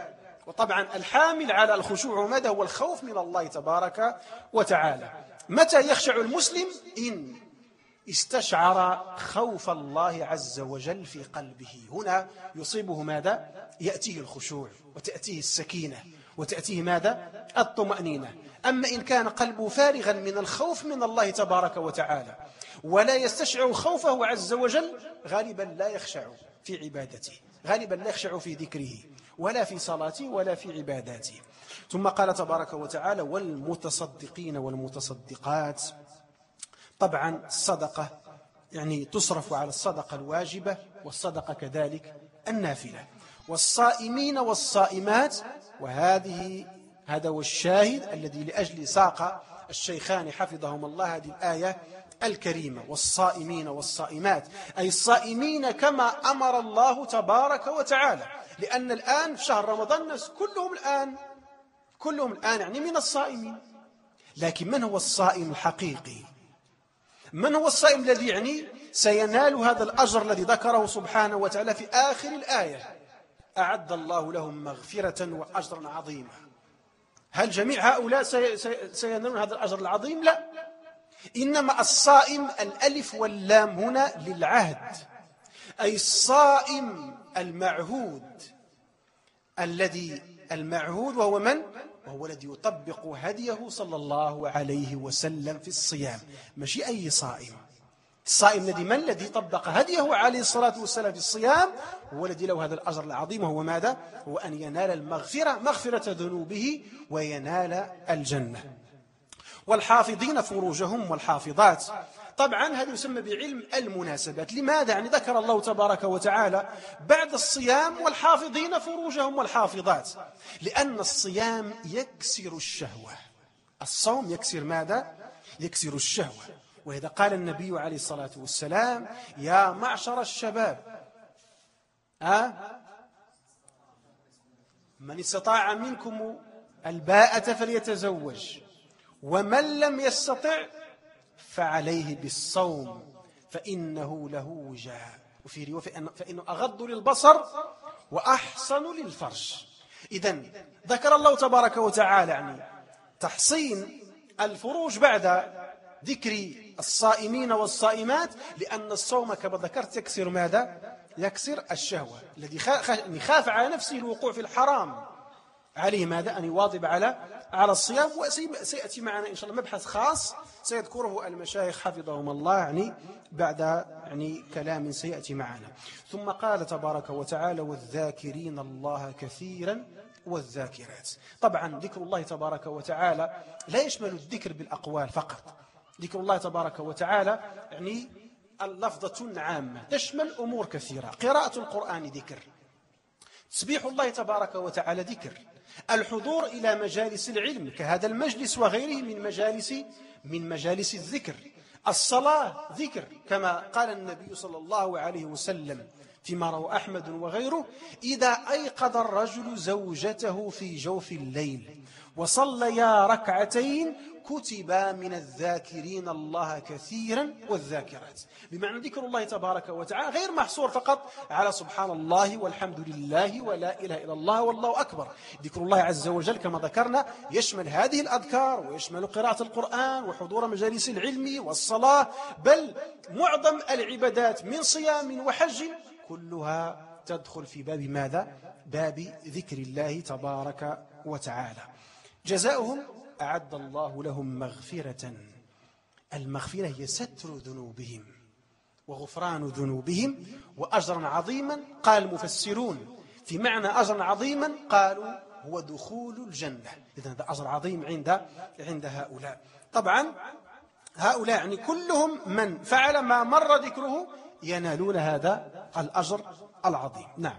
وطبعا الحامل على الخشوع ماذا؟ هو الخوف من الله تبارك وتعالى. متى يخشع المسلم؟ إن استشعر خوف الله عز وجل في قلبه، هنا يصيبه ماذا؟ يأتيه الخشوع وتأتيه السكينة وتأتيه ماذا؟ الطمأنينة. أما إن كان قلبه فارغا من الخوف من الله تبارك وتعالى ولا يستشعر خوفه عز وجل، غالبا لا يخشع في عبادته، غالبا لا يخشع في ذكره ولا في صلاته ولا في عباداته. ثم قال تبارك وتعالى: والمتصدقين والمتصدقات. طبعا الصدقة يعني تصرف على الصدقة الواجبة والصدقة كذلك النافلة. والصائمين والصائمات، وهذه هذا هو الشاهد الذي لأجل ساق الشيخان حفظهم الله هذه الآية الكريمة: والصائمين والصائمات، أي الصائمين كما أمر الله تبارك وتعالى. لأن الآن في شهر رمضان الناس كلهم الآن كلهم الآن يعني من الصائمين. لكن من هو الصائم الحقيقي؟ من هو الصائم الذي يعني سينال هذا الأجر الذي ذكره سبحانه وتعالى في آخر الآية؟ أعد الله لهم مغفرة وأجرا عظيما. هل جميع هؤلاء سينالون هذا الأجر العظيم؟ لا، إنما الصائم الألف واللام هنا للعهد، أي الصائم المعهود، الذي المعهود وهو من؟ وهو الذي يطبق هديه صلى الله عليه وسلم في الصيام، ماشي أي صائم. الصائم الذي من الذي طبق هديه عليه الصلاة والسلام في الصيام هو الذي له هذا الأجر العظيم، وهو ماذا؟ هو أن ينال المغفرة، مغفرة ذنوبه، وينال الجنة. والحافظين فروجهم والحافظات، طبعا هذا يسمى بعلم المناسبات. لماذا؟ يعني ذكر الله تبارك وتعالى بعد الصيام والحافظين فروجهم والحافظات، لأن الصيام يكسر الشهوة. الصوم يكسر ماذا؟ يكسر الشهوة. وإذا قال النبي عليه الصلاة والسلام: يا معشر الشباب، أه؟ من استطاع منكم الباءة فليتزوج، ومن لم يستطع فعليه بالصوم فإنه له وجاء، وفي رواية فإنه أغض للبصر وأحصن للفرج. إذن ذكر الله تبارك وتعالى يعني تحصين الفروج بعد ذكر الصائمين والصائمات، لأن الصوم كما ذكرت يكسر ماذا؟ يكسر الشهوة. الذي خاف على نفسه الوقوع في الحرام عليه ماذا؟ أن يواظب على على الصيام. وسيأتي معنا إن شاء الله مبحث خاص سيذكره المشايخ حفظهم الله يعني بعد يعني كلام سيأتي معنا. ثم قال تبارك وتعالى: والذاكرين الله كثيرا والذاكرات. طبعا ذكر الله تبارك وتعالى لا يشمل الذكر بالأقوال فقط. ذكر الله تبارك وتعالى يعني اللفظة عامة تشمل أمور كثيرة. قراءة القرآن ذكر، تسبيح الله تبارك وتعالى ذكر، الحضور إلى مجالس العلم كهذا المجلس وغيره من مجالس من مجالس الذكر، الصلاة ذكر، كما قال النبي صلى الله عليه وسلم فيما روى أحمد وغيره: إذا أيقظ الرجل زوجته في جوف الليل وصليا ركعتين كتبا من الذاكرين الله كثيرا والذاكرات. بمعنى ذكر الله تبارك وتعالى غير محصور فقط على سبحان الله والحمد لله ولا إله إلا الله والله أكبر. ذكر الله عز وجل كما ذكرنا يشمل هذه الأذكار، ويشمل قراءة القرآن وحضور مجالس العلم والصلاة، بل معظم العبادات من صيام وحج كلها تدخل في باب ماذا؟ باب ذكر الله تبارك وتعالى. جزاؤهم أعد الله لهم مغفرة. المغفرة هي ستر ذنوبهم وغفران ذنوبهم وأجرا عظيما. قال المفسرون في معنى أجرا عظيما قالوا هو دخول الجنة. إذن هذا أجر عظيم عند عند هؤلاء. طبعا هؤلاء يعني كلهم من فعل ما مر ذكره ينالون هذا الأجر العظيم. نعم.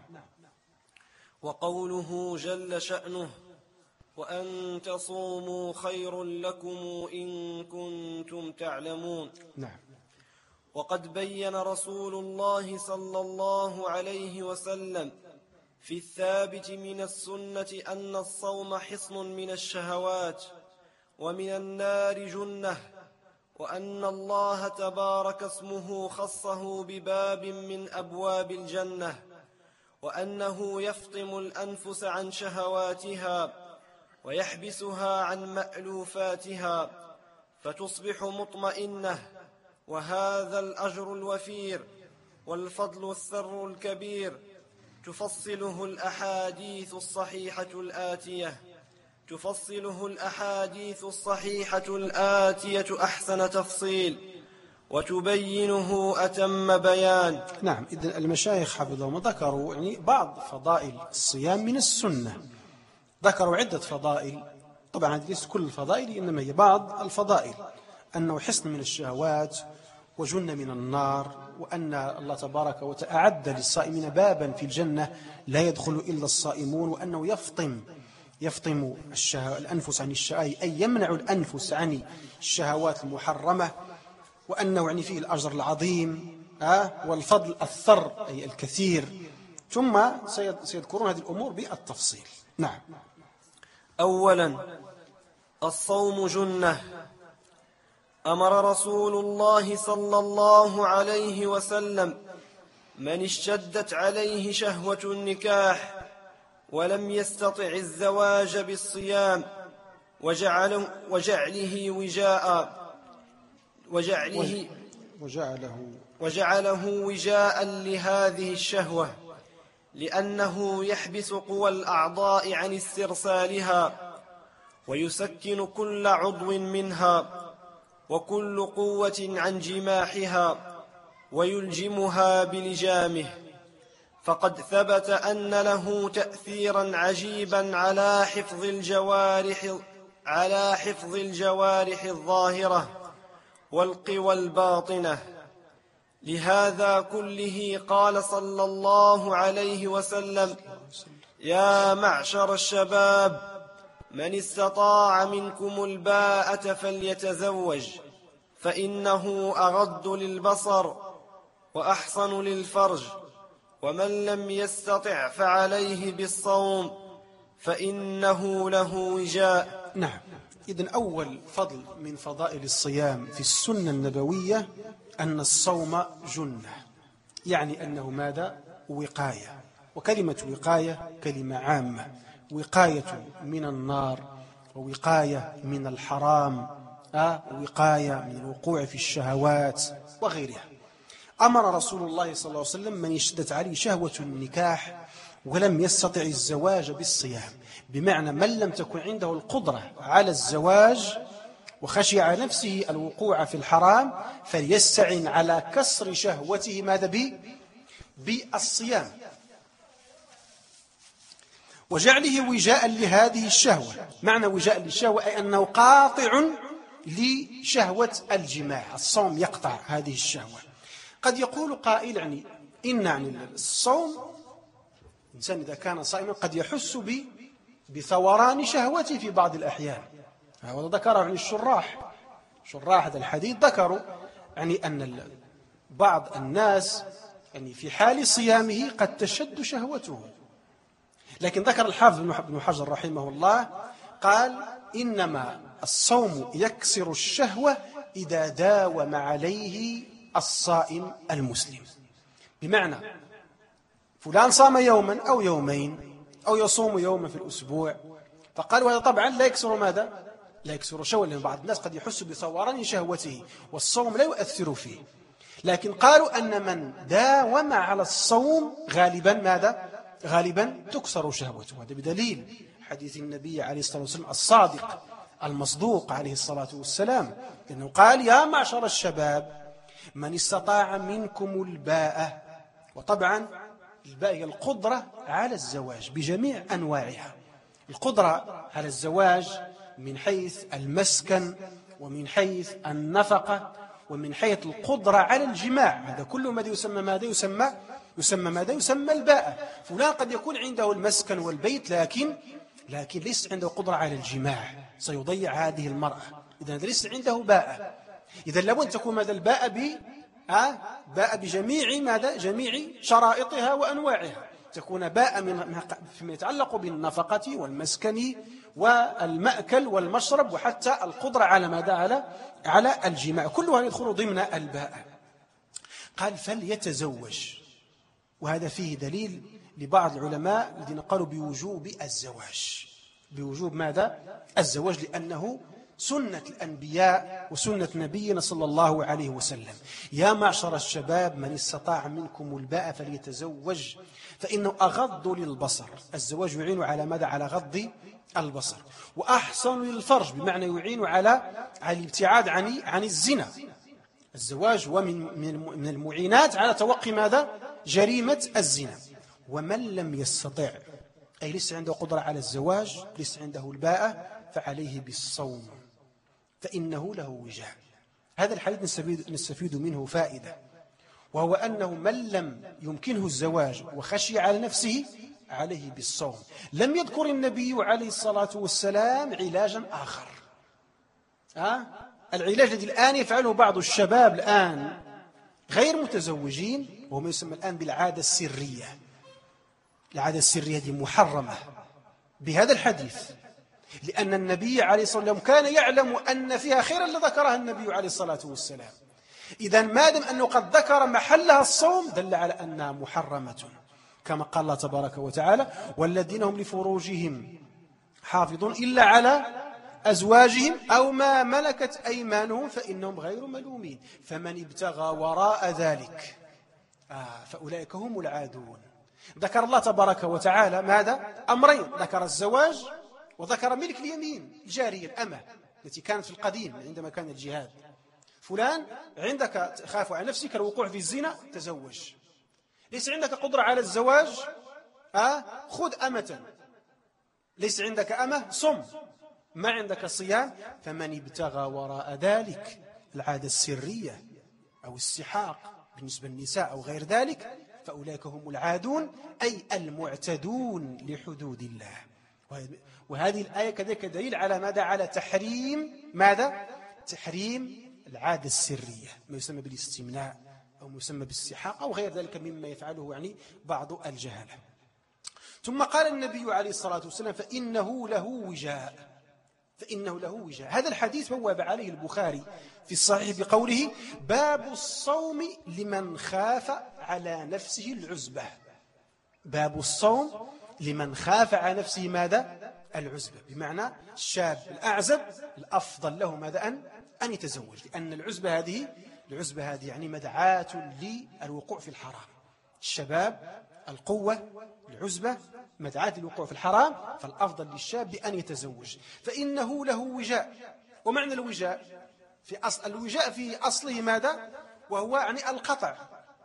وقوله جل شأنه: وأن تصوموا خير لكم إن كنتم تعلمون. نعم. وقد بين رسول الله صلى الله عليه وسلم في الثابت من السنة أن الصوم حصن من الشهوات ومن النار جنة، وأن الله تبارك اسمه خصه بباب من أبواب الجنة، وأنه يفطم الأنفس عن شهواتها ويحبسها عن مألوفاتها فتصبح مطمئنة، وهذا الأجر الوفير والفضل الثر الكبير تفصله الأحاديث الصحيحة الآتية تفصله الأحاديث الصحيحة الآتية أحسن تفصيل وتبينه أتم بيان. نعم، إذن المشايخ حفظهم ذكروا يعني بعض فضائل الصيام من السنة، ذكروا عدة فضائل. طبعا ليس كل الفضائل، إنما هي بعض الفضائل، أنه حصن من الشهوات وجن من النار، وأن الله تبارك وتعالى أعد للصائمين بابا في الجنة لا يدخل إلا الصائمون، وأنه يفطم يفطم الأنفس عن الشهوات، أي يمنع الأنفس عن الشهوات المحرمة، وأنه يعني فيه الأجر العظيم آه والفضل الثر أي الكثير. ثم سيذكرون هذه الأمور بالتفصيل. نعم. أولا، الصوم جنة. أمر رسول الله صلى الله عليه وسلم من اشتدت عليه شهوة النكاح ولم يستطع الزواج بالصيام وجعله, وجعله وجاء وجعله, وجعله, وجعله وجاء لهذه الشهوة، لأنه يحبس قوى الأعضاء عن استرسالها ويسكن كل عضو منها وكل قوة عن جماحها ويلجمها بلجامه، فقد ثبت أن له تأثيرا عجيبا على حفظ الجوارح على حفظ الجوارح الظاهرة والقوى الباطنة. لهذا كله قال صلى الله عليه وسلم: يا معشر الشباب، من استطاع منكم الباءة فليتزوج، فإنه أغض للبصر وأحصن للفرج، ومن لم يستطع فعليه بالصوم فإنه له وجاء. نعم. إذن أول فضل من فضائل الصيام في السنة النبوية أن الصوم جنة، يعني أنه ماذا؟ وقاية. وكلمة وقاية كلمة عامة، وقاية من النار ووقاية من الحرام آه ووقاية من الوقوع في الشهوات وغيرها. أمر رسول الله صلى الله عليه وسلم من اشتدت عليه شهوة النكاح ولم يستطع الزواج بالصيام، بمعنى من لم تكن عنده القدرة على الزواج وخشي على نفسه الوقوع في الحرام فليستعن على كسر شهوته ماذا به؟ بالصيام، وجعله وجاء لهذه الشهوة. معنى وجاء للشهوة أي أنه قاطع لشهوة الجماع، الصوم يقطع هذه الشهوة. قد يقول قائل يعني إن يعني الصوم الإنسان إذا كان صائما قد يحس بثوران شهوته في بعض الأحيان، هذا ذكره عن الشراح شراح هذا الحديث، ذكروا يعني أن بعض الناس يعني في حال صيامه قد تشد شهوته، لكن ذكر الحافظ ابن حجر رحمه الله قال إنما الصوم يكسر الشهوة إذا داوم عليه الصائم المسلم، بمعنى فلان صام يوما أو يومين أو يصوم يوما في الأسبوع، فقالوا هذا طبعا لا يكسر ماذا؟ لا يكسر شهوة، لأن بعض الناس قد يحس بثوران شهوته والصوم لا يؤثر فيه، لكن قالوا أن من داوم على الصوم غالبا ماذا؟ غالبا تكسر شهوته. هذا بدليل حديث النبي عليه الصلاة والسلام الصادق المصدوق عليه الصلاة والسلام، لأنه قال: يا معشر الشباب، من استطاع منكم الباءة. وطبعا الباء هي القدرة على الزواج بجميع أنواعها، القدرة على الزواج من حيث المسكن ومن حيث النفقة ومن حيث القدرة على الجماع، هذا كله ماذا يسمى ماذا يسمى يسمى ماذا يسمى الباءة. فلان قد يكون عنده المسكن والبيت لكن لكن ليس عنده قدرة على الجماع، سيضيع هذه المرأة، إذا ليس عنده باءة. إذا لابد تكون ماذا الباءة ب آه باء بجميع ماذا جميع شرائطها وأنواعها، تكون باء من فيما يتعلق بالنفقة والمسكن والمأكل والمشرب وحتى القدرة على ماذا على على الجماع، كلها يدخل ضمن الباء. قال: فليتزوج، وهذا فيه دليل لبعض العلماء الذين قالوا بوجوب الزواج. بوجوب ماذا؟ الزواج، لأنه سنة الأنبياء وسنة نبينا صلى الله عليه وسلم. يا معشر الشباب من استطاع منكم الباء فليتزوج فإنه أغض للبصر. الزواج يعين على ماذا؟ على غض البصر. وأحسن للفرج، بمعنى يعين على على الابتعاد عن عن الزنا. الزواج هو من من المعينات على توقي ماذا؟ جريمة الزنا. ومن لم يستطع، أي ليس عنده قدرة على الزواج، ليس عنده الباء، فعليه بالصوم فإنه له وجاء. هذا الحديث نستفيد, نستفيد منه فائدة، وهو أنه من لم يمكنه الزواج وخشي على نفسه عليه بالصوم. لم يذكر النبي عليه الصلاة والسلام علاجا آخر. أه؟ العلاج الذي الآن يفعله بعض الشباب الآن غير متزوجين، وهو ما يسمى الآن بالعادة السرية. العادة السرية دي محرمة بهذا الحديث، لأن النبي عليه الصلاة والسلام كان يعلم أن فيها خيرا لذكرها النبي عليه الصلاة والسلام. إذا ما دام أنه قد ذكر محلها الصوم دل على أنها محرمة، كما قال الله تبارك وتعالى: والذين هم لفروجهم حافظون إلا على أزواجهم أو ما ملكت أيمانهم فإنهم غير ملومين فمن ابتغى وراء ذلك آه فأولئك هم العادون. ذكر الله تبارك وتعالى ماذا؟ أمرين، ذكر الزواج وذكر ملك اليمين، الجارية الأمة التي كانت في القديم عندما كان الجهاد. فلان عندك تخاف على نفسك الوقوع في الزنا، تزوج. ليس عندك قدرة على الزواج، آه خذ أمة. ليس عندك أمة، صم. ما عندك صيام، فمن ابتغى وراء ذلك، العادة السرية أو السحاق بالنسبة للنساء أو غير ذلك، فأولئك هم العادون، أي المعتدون لحدود الله. وهذه الآية كذلك دليل على ماذا؟ على تحريم ماذا؟ تحريم العادة السرية، ما يسمى بالاستمناء أو ما يسمى بالسحاق أو غير ذلك مما يفعله يعني بعض الجهلة. ثم قال النبي عليه الصلاة والسلام: فإنه له وجاء. فإنه له وجاء. هذا الحديث بواب عليه البخاري في الصحيح بقوله: باب الصوم لمن خاف على نفسه العزبة. باب الصوم لمن خاف على نفسه ماذا؟ العزبة، بمعنى الشاب الأعزب الأفضل له ماذا؟ أن أن يتزوج، لأن العزبة هذه العزبة هذه يعني مدعاة للوقوع في الحرام. الشباب، القوة، العزبة مدعاة للوقوع في الحرام، فالأفضل للشاب أن يتزوج. فإنه له وجاء. ومعنى الوجاء في أصل الوجاء في أصله ماذا؟ وهو يعني القطع،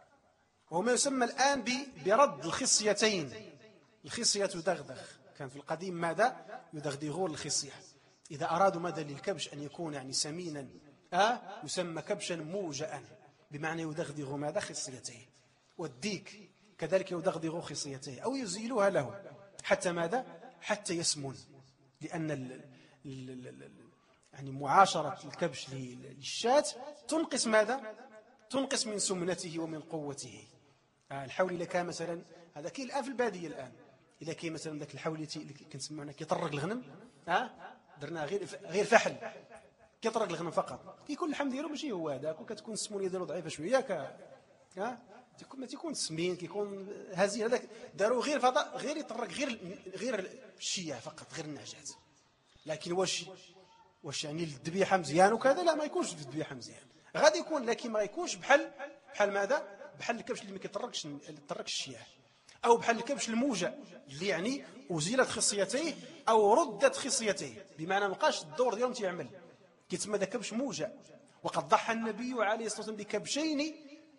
وهو ما يسمى الآن برد الخصيتين. الخصية تدغدغ، كان في القديم ماذا؟ يدغدغون الخصية. إذا أرادوا ماذا للكبش أن يكون يعني سمينا آه يسمى كبشا موجأ، بمعنى يدغدغ ماذا؟ خصيتين. والديك كذلك يدغدغ خصيتيه أو يزيلوها له حتى ماذا؟ حتى يسمن، لأن ال ال ال يعني معاشرة الكبش للشاة تنقص ماذا؟ تنقص من سمنته ومن قوته. آه الحول إذا كان مثلا هذا كي الآن في البادية الآن، إذا كي مثلا ذاك الحول اللي كنسمعنا كيطرق الغنم، آه درنا غير غير فحل كيطرق الغنم فقط، كيكون اللحم ديالو ماشي هو هذاك، وكتكون السمونيه ديالو ضعيفه شويه، ك ها تيكون ما تيكون سمين، كيكون هزيل. هذاك داروا غير فضاء، غير يطرق غير غير الشياه فقط، غير النعجات. لكن واش واش يعني الذبيحه مزيان وكذا؟ لا، ما يكونش الذبيحه مزيان، غادي يكون، لكن ما يكونش بحال بحال ماذا؟ بحال الكبش اللي ما كيطرقش يطرقش الشياه، او بحال الكبش الموجع اللي يعني ازيلت خصيتيه او ردت خصيتيه، بمعنى ما بقاش الدور ديالهم تيعمل، كيتسمى ذا كبش موجع. وقد ضحى النبي عليه الصلاه والسلام بكبشين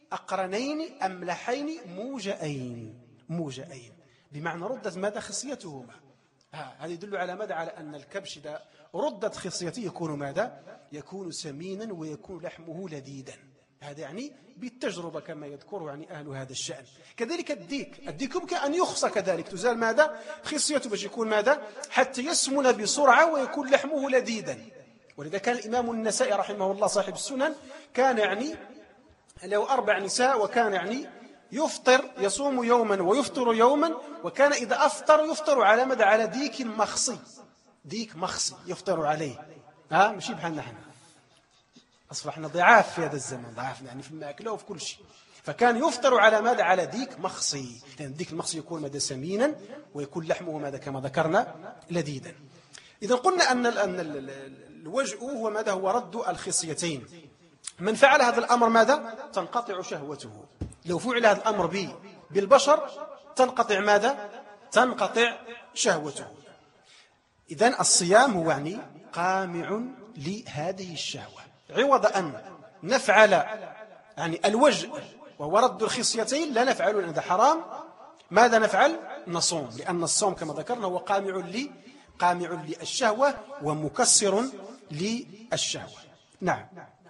أقرنين أملحين موجئين موجئين بمعنى ردت ماذا؟ خصيتهما. هذا يدل على ماذا؟ على أن الكبش إذا ردت خصيته يكون ماذا؟ يكون سمينا ويكون لحمه لذيذا. هذا يعني بالتجربة كما يذكره يعني أهل هذا الشأن. كذلك الديك، الديك يمكن أن يخصى كذلك، تزال ماذا؟ خصيته باش يكون ماذا؟ حتى يسمن بسرعة ويكون لحمه لذيذا. ولذا كان الإمام النسائي رحمه الله صاحب السنن كان يعني له أربع نساء، وكان يعني يفطر يصوم يوما ويفطر يوما، وكان إذا أفطر يفطر على مدى على ديك مخصي، ديك مخصي يفطر عليه. ها ماشي بحال نحن أصبحنا ضعاف في هذا الزمن، ضعاف يعني في المأكلة وفي كل شيء. فكان يفطر على ماذا؟ على ديك مخصي، لأن يعني الديك المخصي يكون ماذا؟ سمينا، ويكون لحمه ماذا؟ كما ذكرنا لذيذا. إذا قلنا أن الوجء هو ماذا؟ هو رد الخصيتين. من فعل هذا الأمر ماذا؟ تنقطع شهوته. لو فعل هذا الأمر بالبشر تنقطع ماذا؟ تنقطع شهوته. إذن الصيام هو يعني قامع لهذه الشهوة، عوض أن نفعل يعني الوجه وهو رد الخصيتين لا نفعل لأن هذا حرام. ماذا نفعل؟ نصوم، لأن الصوم كما ذكرنا هو قامع لي قامع للشهوة ومكسر للشهوة. نعم.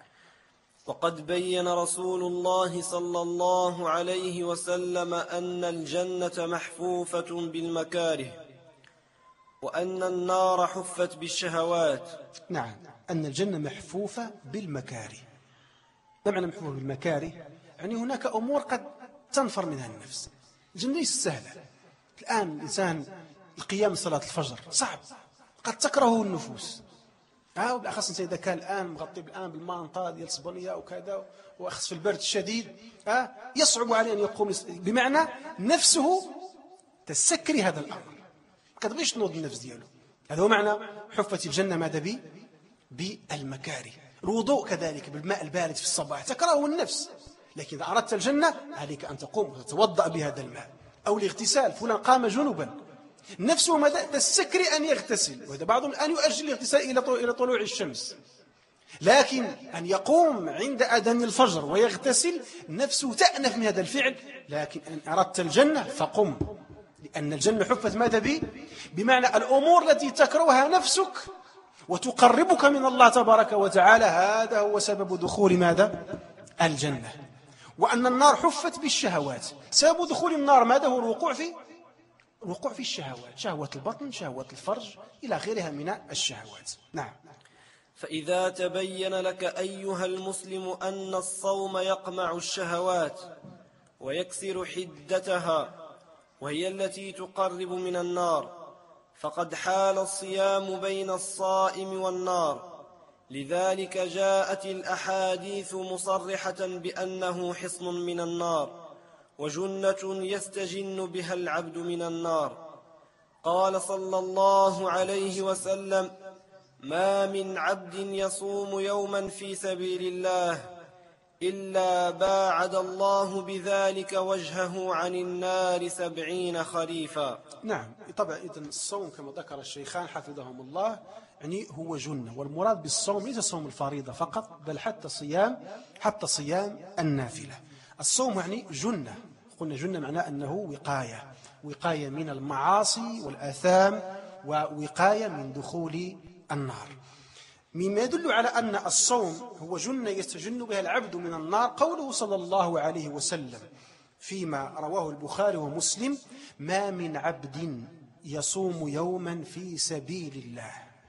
وقد بين رسول الله صلى الله عليه وسلم أن الجنة محفوفة بالمكاره وأن النار حفت بالشهوات. نعم، أن الجنة محفوفة بالمكاره. ما معنى محفوفة بالمكاره؟ يعني هناك أمور قد تنفر منها النفس. الجنة ليست سهلة. الآن الإنسان القيام صلاة الفجر صعب، قد تكرهه النفوس، ها وبالأخص إذا كان الآن مغطي الآن بالمانطا ديال الصبانية وكذا وأخص في البرد الشديد، ها يصعب عليه أن يقوم، بمعنى نفسه تسكري هذا الأمر، ما كتبغيش تنوض النفس ديالو. هذا هو معنى حفت الجنة ماذا بي بالمكاره. الوضوء كذلك بالماء البارد في الصباح تكرهه النفس، لكن إذا أردت الجنة عليك أن تقوم وتتوضأ بهذا الماء. أو الاغتسال، فلان قام جنبا، نفسه ماذا؟ تسكري أن يغتسل، وهذا بعضهم الآن يؤجل الاغتسال إلى طلوع الشمس، لكن أن يقوم عند أذان الفجر ويغتسل نفسه تأنف من هذا الفعل. لكن إن أردت الجنة فقم، لأن الجنة حفت ماذا بي؟ بمعنى الأمور التي تكرهها نفسك وتقربك من الله تبارك وتعالى، هذا هو سبب دخول ماذا؟ الجنة. وأن النار حفت بالشهوات، سبب دخول النار ماذا؟ هو الوقوع في الوقوع في الشهوات، شهوة البطن، شهوة الفرج، إلى غيرها من الشهوات. نعم. فإذا تبين لك أيها المسلم أن الصوم يقمع الشهوات ويكسر حدتها وهي التي تقرب من النار، فقد حال الصيام بين الصائم والنار. لذلك جاءت الأحاديث مصرحة بأنه حصن من النار وجنة يستجن بها العبد من النار. قال صلى الله عليه وسلم: ما من عبد يصوم يوما في سبيل الله إلا باعد الله بذلك وجهه عن النار سبعين خريفا. نعم، طبعا إذن الصوم كما ذكر الشيخان حفظهم الله يعني هو جنة، والمراد بالصوم ليس صوم الفريضة فقط، بل حتى صيام حتى صيام النافلة. الصوم يعني جنة، قلنا جنة معناه أنه وقاية، وقاية من المعاصي والآثام، ووقاية من دخول النار. مما يدل على أن الصوم هو جنة يستجن بها العبد من النار قوله صلى الله عليه وسلم فيما رواه البخاري ومسلم: ما من عبد يصوم يوما في سبيل الله.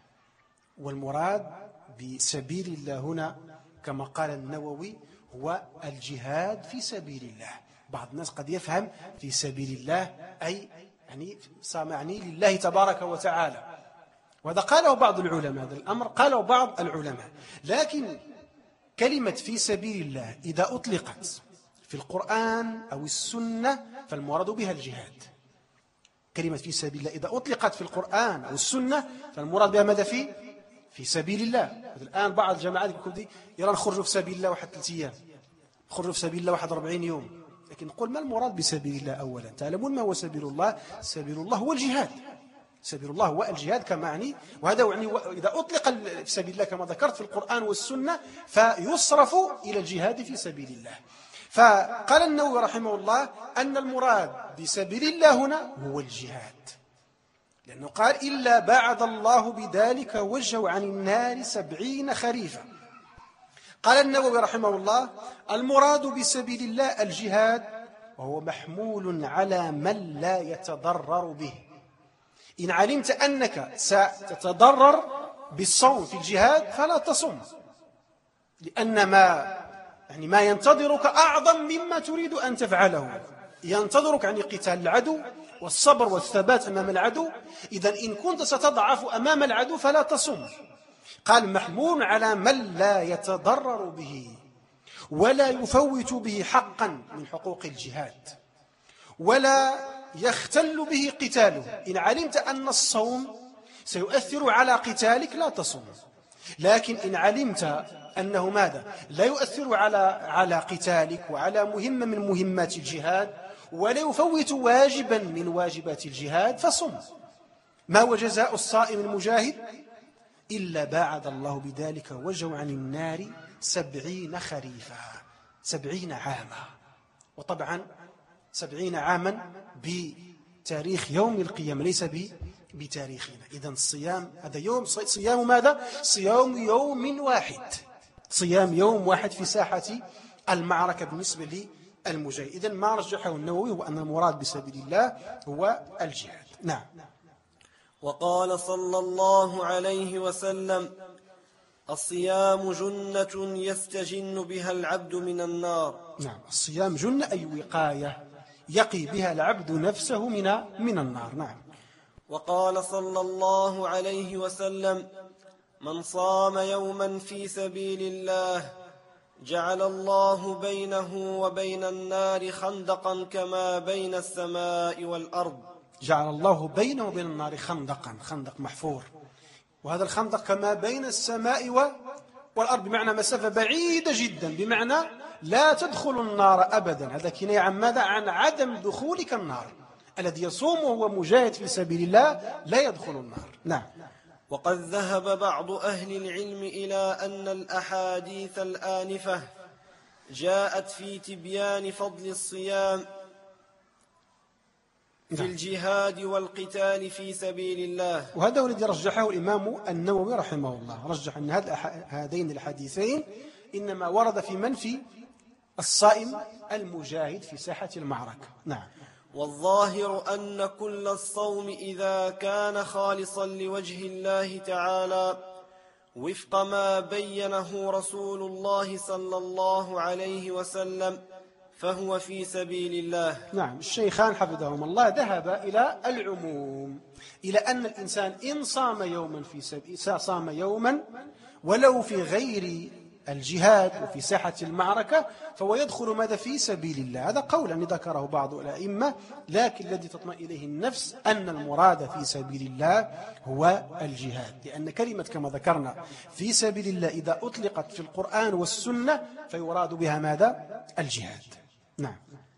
والمراد بسبيل الله هنا كما قال النووي هو الجهاد في سبيل الله. بعض الناس قد يفهم في سبيل الله أي يعني سامعني لله تبارك وتعالى، وهذا قاله بعض العلماء، هذا الأمر قاله بعض العلماء. لكن كلمة في سبيل الله إذا أطلقت في القرآن أو السنة فالمراد بها الجهاد. كلمة في سبيل الله إذا أطلقت في القرآن أو السنة فالمراد بها ماذا؟ في في سبيل الله. الآن بعض الجماعات يقول يرى نخرجوا في سبيل الله واحد ثلاثة أيام، نخرجوا في سبيل الله واحد أربعين يوم. لكن نقول ما المراد بسبيل الله؟ أولا تعلمون ما هو سبيل الله؟ سبيل الله هو الجهاد، سبيل الله هو الجهاد كما يعني، وهذا يعني إذا أطلق في سبيل الله كما ذكرت في القرآن والسنة فيصرف إلى الجهاد في سبيل الله. فقال النووي رحمه الله أن المراد بسبيل الله هنا هو الجهاد، لأنه قال: إلا باعد الله بذلك وجهه عن النار سبعين خريفا. قال النووي رحمه الله: المراد بسبيل الله الجهاد، وهو محمول على من لا يتضرر به. إن علمت أنك ستتضرر بالصوم في الجهاد فلا تصوم، لأن ما يعني ما ينتظرك أعظم مما تريد أن تفعله. ينتظرك يعني قتال العدو والصبر والثبات أمام العدو. إذن إن كنت ستضعف أمام العدو فلا تصوم. قال محمول على من لا يتضرر به ولا يفوت به حقا من حقوق الجهاد ولا يختل به قتاله. إن علمت أن الصوم سيؤثر على قتالك لا تصوم، لكن إن علمت أنه ماذا لا يؤثر على على قتالك وعلى مهمة من مهمات الجهاد ولا يفوت واجبا من واجبات الجهاد فصم. ما هو جزاء الصائم المجاهد؟ إلا باعد الله بذلك وجهه عن النار سبعين خريفا، سبعين عاما. وطبعا سبعين عاما بتاريخ يوم القيامة ليس بتاريخنا. إذن الصيام هذا يوم صيام ماذا؟ صيام يوم واحد، صيام يوم واحد في ساحة المعركة بالنسبة للمجاهد. إذن ما رجحه النووي هو أن المراد بسبيل الله هو الجهاد. نعم. وقال صلى الله عليه وسلم: الصيام جنة يستجن بها العبد من النار. نعم، الصيام جنة أي وقاية يقي بها العبد نفسه من من النار. نعم. وقال صلى الله عليه وسلم: من صام يوما في سبيل الله جعل الله بينه وبين النار خندقا كما بين السماء والأرض. جعل الله بينه وبين النار خندقا، خندق محفور، وهذا الخندق كما بين السماء والأرض، بمعنى مسافة بعيدة جدا، بمعنى لا تدخل النار أبدا. هذا كناية عن ماذا؟ عن عدم دخولك النار. الذي يصوم وهو مجاهد في سبيل الله لا يدخل النار. نعم. وقد ذهب بعض أهل العلم إلى أن الأحاديث الآنفة جاءت في تبيان فضل الصيام في الجهاد والقتال في سبيل الله. وهذا هو الذي رجحه الإمام النووي رحمه الله، رجح أن هذين الحديثين إنما ورد في منفي الصائم المجاهد في ساحة المعركة. نعم. والظاهر أن كل الصوم إذا كان خالصا لوجه الله تعالى وفق ما بينه رسول الله صلى الله عليه وسلم فهو في سبيل الله. نعم. الشيخان حفظهم الله ذهب إلى العموم، إلى أن الإنسان إن صام يوما في سبيل صام يوما ولو في غير الجهاد وفي ساحة المعركة فهو يدخل ماذا؟ في سبيل الله. هذا قول يعني ذكره بعض الأئمة، لكن الذي تطمئن إليه النفس أن المراد في سبيل الله هو الجهاد، لأن كلمة كما ذكرنا في سبيل الله إذا أطلقت في القرآن والسنة فيراد بها ماذا؟ الجهاد. نعم.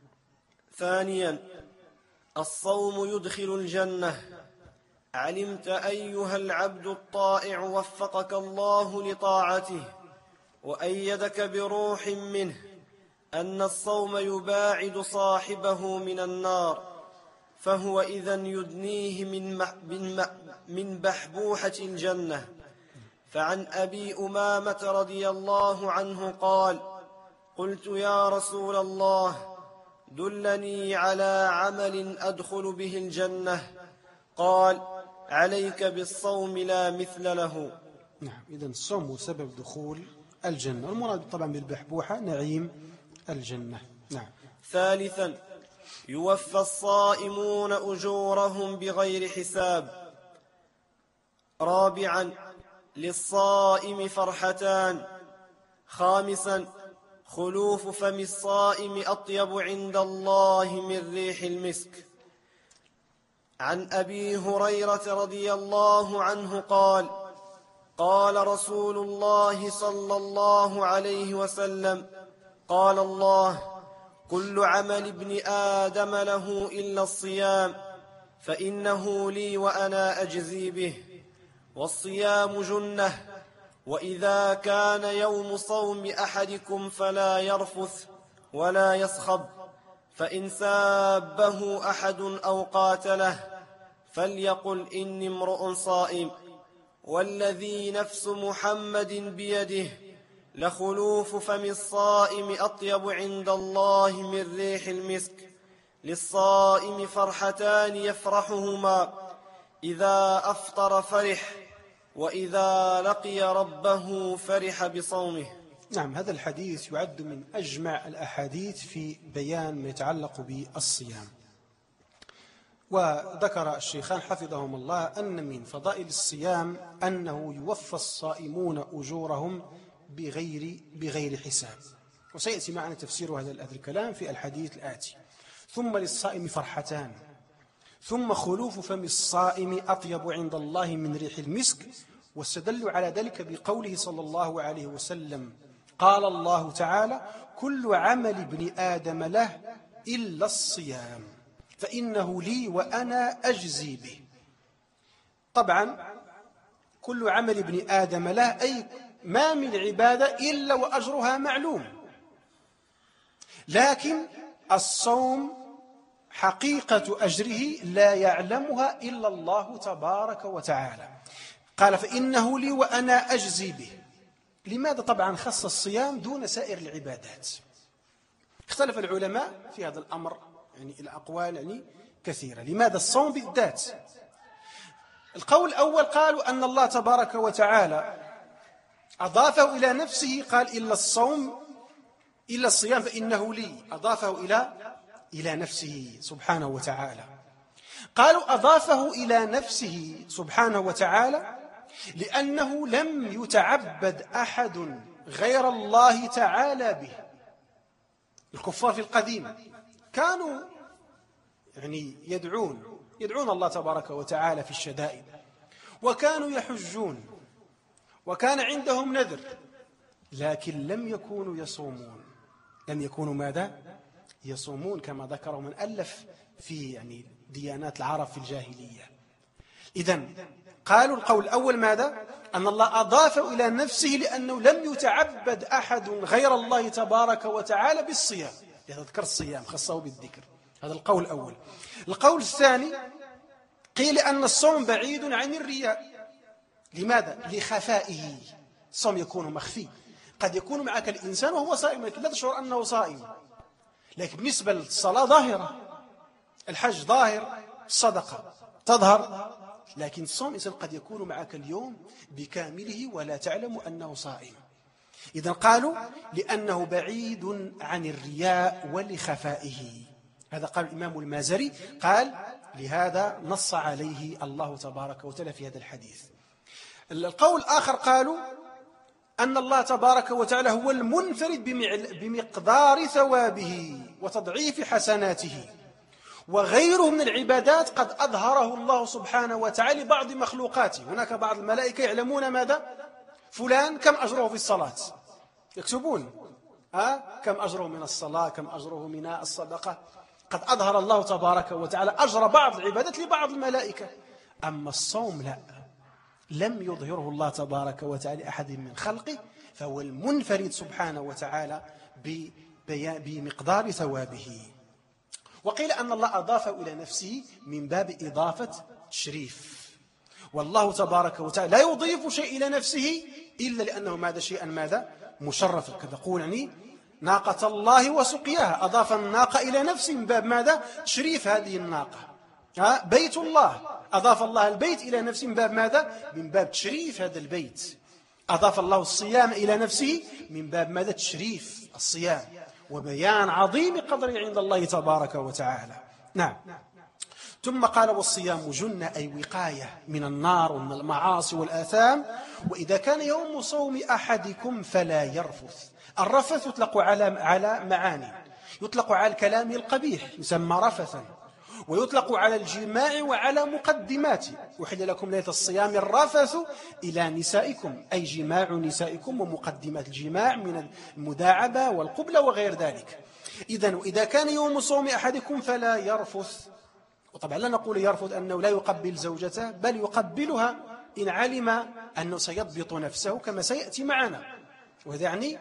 ثانيا، الصوم يدخل الجنة. علمت أيها العبد الطائع وفقك الله لطاعته وأيدك بروح منه أن الصوم يباعد صاحبه من النار، فهو إذن يدنيه من من بحبوحة الجنة. فعن أبي أمامة رضي الله عنه قال: قلت يا رسول الله دلني على عمل أدخل به الجنة. قال: عليك بالصوم لا مثل له. نعم. إذن الصوم سبب دخول الجنة، والمراد طبعا بالبحبوحة نعيم الجنة. نعم. ثالثا، يوفى الصائمون أجورهم بغير حساب. رابعا، للصائم فرحتان. خامسا، خلوف فم الصائم أطيب عند الله من ريح المسك. عن أبي هريرة رضي الله عنه قال: قال رسول الله صلى الله عليه وسلم: قال الله: كل عمل ابن آدم له إلا الصيام فإنه لي وأنا أجزي به. والصيام جنة، وإذا كان يوم صوم أحدكم فلا يرفث ولا يصخب، فإن سابه أحد أو قاتله فليقل إني امرؤ صائم. والذي نفس محمد بيده لخلوف فم الصائم أطيب عند الله من ريح المسك. للصائم فرحتان يفرحهما: إذا أفطر فرح، وإذا لقي ربه فرح بصومه. نعم. هذا الحديث يعد من أجمع الأحاديث في بيان ما يتعلق بالصيام. وذكر الشيخان حفظهم الله أن من فضائل الصيام أنه يوفى الصائمون أجورهم بغير, بغير حساب، وسيأتي معنا تفسير هذا الكلام في الحديث الآتي. ثم للصائم فرحتان، ثم خلوف فم الصائم أطيب عند الله من ريح المسك، واستدلوا على ذلك بقوله صلى الله عليه وسلم: قال الله تعالى: كل عمل ابن آدم له إلا الصيام فإنه لي وأنا أجزي به. طبعا كل عمل ابن آدم له أي ما من عبادة إلا وأجرها معلوم، لكن الصوم حقيقة أجره لا يعلمها إلا الله تبارك وتعالى. قال: فإنه لي وأنا أجزي به. لماذا طبعا خص الصيام دون سائر العبادات؟ اختلف العلماء في هذا الأمر، يعني الأقوال يعني كثيرة. لماذا الصوم بالذات؟ القول الأول قالوا أن الله تبارك وتعالى أضافه إلى نفسه، قال: إلا الصوم إلا الصيام فإنه لي، أضافه إلى إلى نفسه سبحانه وتعالى. قالوا أضافه إلى نفسه سبحانه وتعالى لأنه لم يتعبد أحد غير الله تعالى به. الكفار في القديم كانوا يعني يدعون يدعون الله تبارك وتعالى في الشدائد، وكانوا يحجون، وكان عندهم نذر، لكن لم يكونوا يصومون. لم يكونوا ماذا؟ يصومون، كما ذكره من ألف في يعني ديانات العرب في الجاهلية. إذن قالوا القول الأول ماذا؟ أن الله أضافه إلى نفسه لأنه لم يتعبد أحد غير الله تبارك وتعالى بالصيام، يذكر الصيام خصه بالذكر. هذا القول الأول. القول الثاني قيل أن الصوم بعيد عن الرياء. لماذا؟ لخفائه. الصوم يكون مخفي، قد يكون معك الإنسان وهو صائم لكن لا تشعر أنه صائم، لكن بالنسبة للصلاة ظاهرة، الحج ظاهر، الصدقة تظهر، لكن الصوم إنسان قد يكون معك اليوم بكامله ولا تعلم أنه صائم. إذن قالوا لأنه بعيد عن الرياء ولخفائه. هذا قال الإمام المازري، قال: لهذا نص عليه الله تبارك وتعالى في هذا الحديث. القول الآخر قالوا أن الله تبارك وتعالى هو المنفرد بمقدار ثوابه وتضعيف حسناته، وغيره من العبادات قد أظهره الله سبحانه وتعالى لبعض مخلوقاته. هناك بعض الملائكة يعلمون ماذا؟ فلان كم أجره في الصلاة، يكتبون أه؟ كم أجره من الصلاة، كم أجره من الصدقة. قد أظهر الله تبارك وتعالى أجر بعض العبادات لبعض الملائكة. أما الصوم لا، لم يظهره الله تبارك وتعالى أحد من خلقه، فهو المنفرد سبحانه وتعالى بمقدار ثوابه. وقيل أن الله أضافه إلى نفسه من باب إضافة تشريف، والله تبارك وتعالى لا يضيف شيء إلى نفسه إلا لأنه ماذا؟ شيئا ماذا؟ مشرفا. كذا قول يعني ناقة الله وسقياها، أضاف الناقة إلى نفسه من باب ماذا؟ تشريف هذه الناقة. ها؟ بيت الله، أضاف الله البيت إلى نفسه من باب ماذا؟ من باب تشريف هذا البيت. أضاف الله الصيام إلى نفسه من باب ماذا؟ تشريف الصيام وبيان عظيم قدره عند الله تبارك وتعالى. نعم. ثم قال: والصيام جنة أي وقاية من النار ومن المعاصي والآثام، وإذا كان يوم صوم أحدكم فلا يرفث. الرفث يطلق على على معاني، يطلق على الكلام القبيح يسمى رفثا، ويطلق على الجماع وعلى مقدماته. وحل لكم ليلة الصيام الرفث إلى نسائكم، أي جماع نسائكم ومقدمات الجماع من المداعبة والقبلة وغير ذلك. إذن وإذا كان يوم صوم أحدكم فلا يرفث. وطبعا لا نقول يرفض أنه لا يقبل زوجته، بل يقبلها إن علم أنه سيضبط نفسه كما سيأتي معنا. وهذا يعني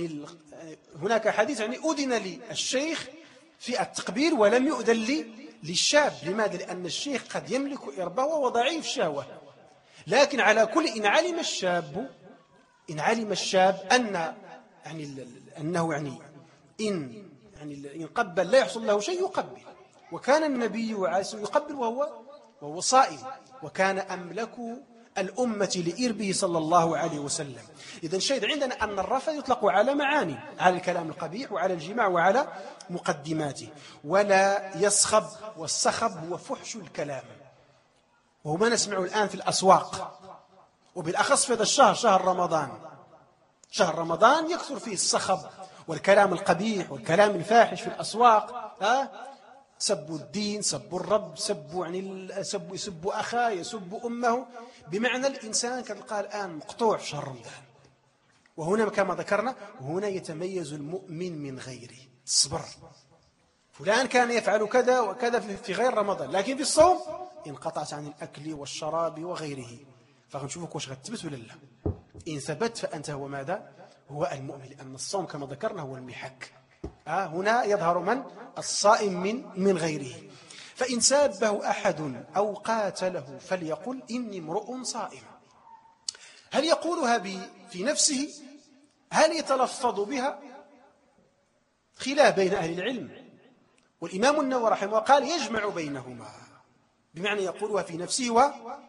هناك حديث يعني أذن لي الشيخ في التقبيل ولم يؤذن لي للشاب. لماذا؟ لأن الشيخ قد يملك إربه وهو ضعيف شهوة. لكن على كل إن علم الشاب إن علم الشاب أن يعني أنه يعني إن يعني إن قبل لا يحصل له شيء يقبل. وكان النبي عليه الصلاة والسلام يقبل وهو وهو صائم، وكان أملك الأمة لإربه صلى الله عليه وسلم. إذن شهد عندنا أن الرفث يطلق على معاني، على الكلام القبيح وعلى الجماع وعلى مقدماته. ولا يصخب، والصخب هو فحش الكلام، وهو ما نسمعه الآن في الأسواق، وبالأخص في هذا الشهر، شهر رمضان. شهر رمضان يكثر فيه الصخب والكلام القبيح والكلام الفاحش في الأسواق. ها؟ سبوا الدين، سبوا الرب، سبوا يعني سبوا يسبوا أخاه، يسبوا أمه، بمعنى الإنسان كتلقاه الآن مقطوع في شهر رمضان. وهنا كما ذكرنا، هنا يتميز المؤمن من غيره. الصبر، فلان كان يفعل كذا وكذا في غير رمضان، لكن في الصوم انقطعت عن الأكل والشراب وغيره. فغنشوفك واش غتثبت ولا لا. إن ثبت فأنت هو ماذا؟ هو المؤمن، لأن الصوم كما ذكرنا هو المحك. آه هنا يظهر من؟ الصائم من من غيره. فإن سابه أحد أو قاتله فليقل إني امرؤ صائم. هل يقولها في نفسه؟ هل يتلفظ بها؟ خلاف بين أهل العلم. والإمام النووي رحمه الله قال يجمع بينهما، بمعنى يقولها في نفسه و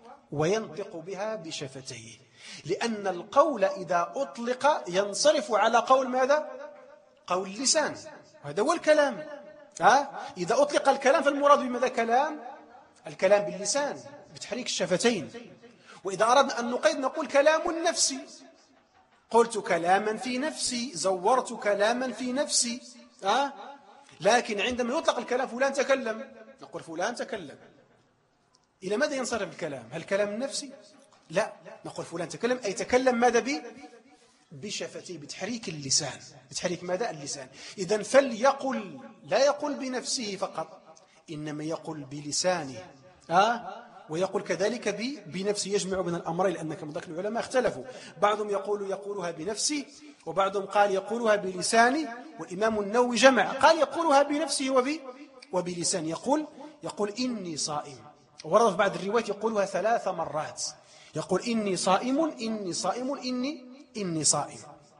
وينطق بها بشفتيه، لأن القول إذا أطلق ينصرف على قول ماذا؟ قول اللسان، هذا هو الكلام. ها؟ إذا أطلق الكلام فالمراد بماذا؟ كلام الكلام باللسان بتحريك الشفتين. وإذا أردنا أن نقيد نقول كلام النفس، قلت كلاما في نفسي، زورت كلاما في نفسي. ها؟ لكن عندما يطلق الكلام فلان تكلم، نقول فلان تكلم. إلى ماذا ينصرف الكلام؟ هل كلام النفسي؟ لا، نقول فلان تكلم، أي تكلم ماذا به؟ بشفتيه، بتحريك اللسان، بتحريك ماذا؟ اللسان. إذن فليقل، لا يقول بنفسه فقط، إنما يقول بلسانه. آه؟ ويقول كذلك بنفسه، يجمع بين الأمرين، لأن كما ذكر العلماء اختلفوا، بعضهم يقول يقولها بنفسه، وبعضهم قال يقولها بلسانه. والإمام النووي جمع، قال يقولها بنفسه وب وبلسانه. يقول يقول إني صائم. ورد في بعض الروايات يقولها ثلاث مرات، يقول إني صائم إني صائم إني إني صائم.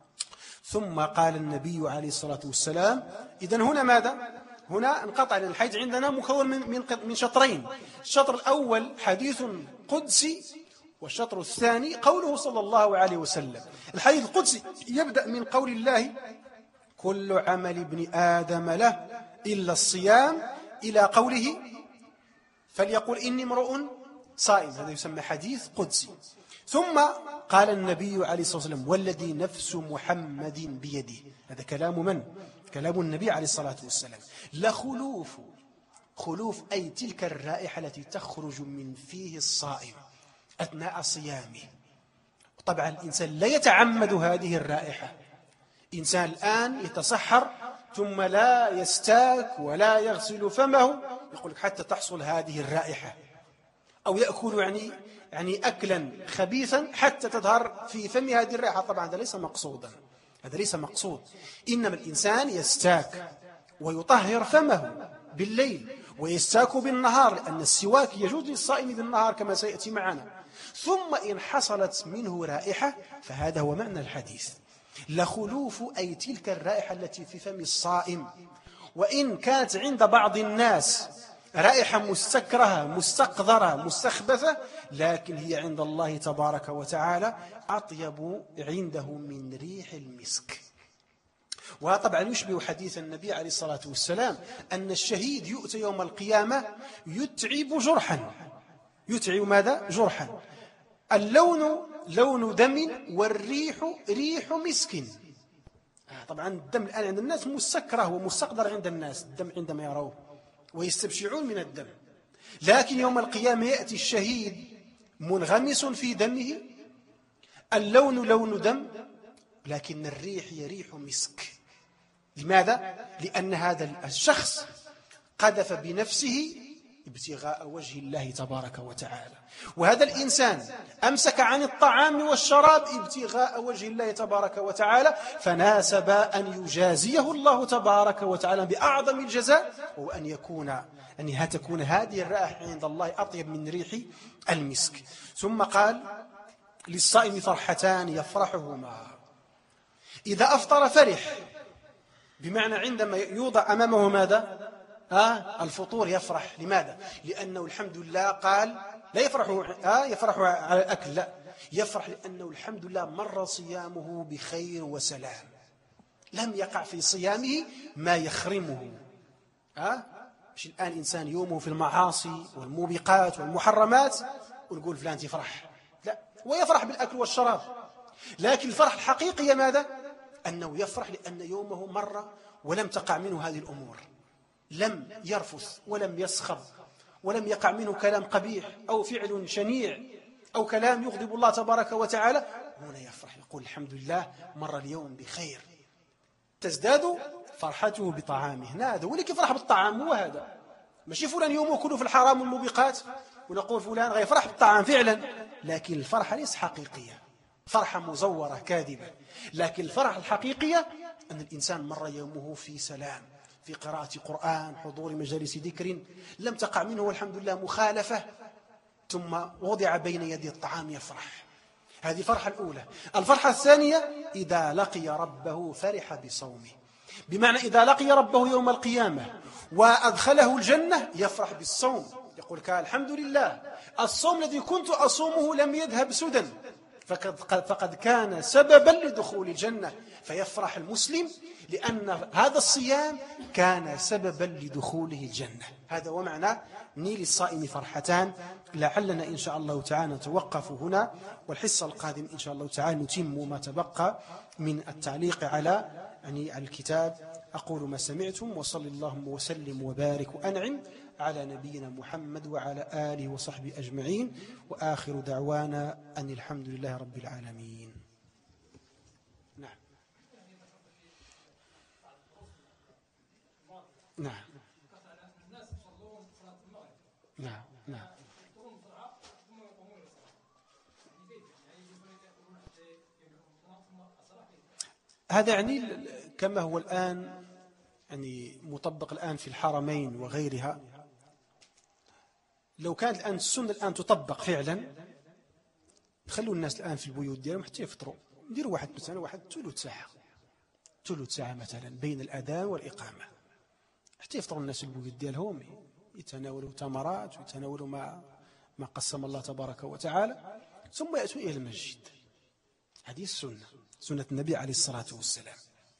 ثم قال النبي عليه الصلاة والسلام. إذن هنا ماذا؟ هنا انقطع، لأن الحديث عندنا مكون من من من شطرين. الشطر الأول حديث قدسي، والشطر الثاني قوله صلى الله عليه وسلم. الحديث القدسي يبدأ من قول الله كل عمل ابن آدم له إلا الصيام، إلى قوله فليقول إني امرؤ صائم. هذا يسمى حديث قدسي. ثم قال النبي عليه الصلاة والسلام والذي نفس محمد بيده. هذا كلام من؟ كلام النبي عليه الصلاة والسلام. لخلوف، خلوف أي تلك الرائحة التي تخرج من فيه الصائم أثناء صيامه. طبعا الإنسان لا يتعمد هذه الرائحة. إنسان الآن يتصحر ثم لا يستاك ولا يغسل فمه، يقول لك حتى تحصل هذه الرائحة، أو يأكل يعني يعني أكلا خبيثا حتى تظهر في فم هذه الرائحة. طبعا هذا ليس مقصودا، هذا ليس مقصود. إنما الإنسان يستاك ويطهر فمه بالليل، ويستاك بالنهار، لأن السواك يجوز للصائم بالنهار كما سيأتي معنا. ثم إن حصلت منه رائحة فهذا هو معنى الحديث. لخلوف أي تلك الرائحة التي في فم الصائم. وإن كانت عند بعض الناس رائحة مستكرهة مستقذرة مستخبثة، لكن هي عند الله تبارك وتعالى أطيب عنده من ريح المسك. وهذا طبعا يشبه حديث النبي عليه الصلاة والسلام أن الشهيد يؤتى يوم القيامة يتعب جرحا. يتعب ماذا؟ جرحا. اللون لون دم، والريح ريح مسك. طبعا الدم الآن عند الناس مسكره ومستقدر عند الناس، الدم عندما يروه ويستبشعون من الدم. لكن يوم القيامة يأتي الشهيد منغمس في دمه، اللون لون دم، لكن الريح هي ريح مسك. لماذا؟ لأن هذا الشخص قذف بنفسه ابتغاء وجه الله تبارك وتعالى، وهذا الإنسان أمسك عن الطعام والشراب ابتغاء وجه الله تبارك وتعالى، فناسب أن يجازيه الله تبارك وتعالى بأعظم الجزاء، وأن يكون أن تكون هذه الرائحة عند الله أطيب من ريح المسك. ثم قال للصائم فرحتان يفرحهما. إذا أفطر فرح، بمعنى عندما يوضع أمامه ماذا؟ آه الفطور يفرح. لماذا؟ لأنه الحمد لله قال لا يفرح آه يفرح على الأكل، لا، يفرح لأنه الحمد لله مر صيامه بخير وسلام، لم يقع في صيامه ما يخرمه. آه مش الآن إنسان يومه في المعاصي والموبقات والمحرمات ونقول فلان يفرح، لا، هو يفرح بالأكل والشراب، لكن الفرح الحقيقي ماذا؟ أنه يفرح لأن يومه مر ولم تقع منه هذه الأمور، لم يرفث ولم يسخر ولم يقع منه كلام قبيح أو فعل شنيع أو كلام يغضب الله تبارك وتعالى. هنا يفرح يقول الحمد لله مر اليوم بخير، تزداد فرحته بطعامه. هذا هو اللي يفرح بالطعام، هو هذا، ماشي فلان يومه كله في الحرام والموبقات ونقول فلان غيفرح بالطعام فعلا، لكن الفرحة ليس حقيقية، فرحة مزورة كاذبة. لكن الفرحة الحقيقية أن الإنسان مر يومه في سلام، في قراءة قرآن، حضور مجالس ذكر، لم تقع منه والحمد لله مخالفة، ثم وضع بين يدي الطعام يفرح. هذه الفرحة الأولى. الفرحة الثانية إذا لقي ربه فرح بصومه، بمعنى إذا لقي ربه يوم القيامة وأدخله الجنة يفرح بالصوم، يقول الحمد لله الصوم الذي كنت أصومه لم يذهب سدى، فقد, فقد كان سببا لدخول الجنة، فيفرح المسلم لأن هذا الصيام كان سببا لدخوله الجنة. هذا هو معنى نيل الصائم فرحتان. لعلنا إن شاء الله تعالى نتوقف هنا، والحصة القادم إن شاء الله تعالى نتم ما تبقى من التعليق على يعني الكتاب. أقول ما سمعتم، وصلى اللهم وسلم وبارك وأنعم على نبينا محمد وعلى آله وصحبه أجمعين، وآخر دعوانا أن الحمد لله رب العالمين. نعم نعم نعم نعم هذا يعني كما هو الآن يعني مطبق الآن في الحرمين وغيرها. لو كانت الآن السنة الآن تطبق فعلا، خلوا الناس الآن في البيوت ديالهم حتى يفطروا، نديروا واحد مثلا واحد ثلث ساعة ثلث ساعة مثلا بين الأذان والإقامة، حتى يفطروا الناس في البيوت ديالهم، يتناولوا تمرات ويتناولوا ما ما قسم الله تبارك وتعالى، ثم يأتوا إلى المسجد. هذه السنة، سنة النبي عليه الصلاة والسلام.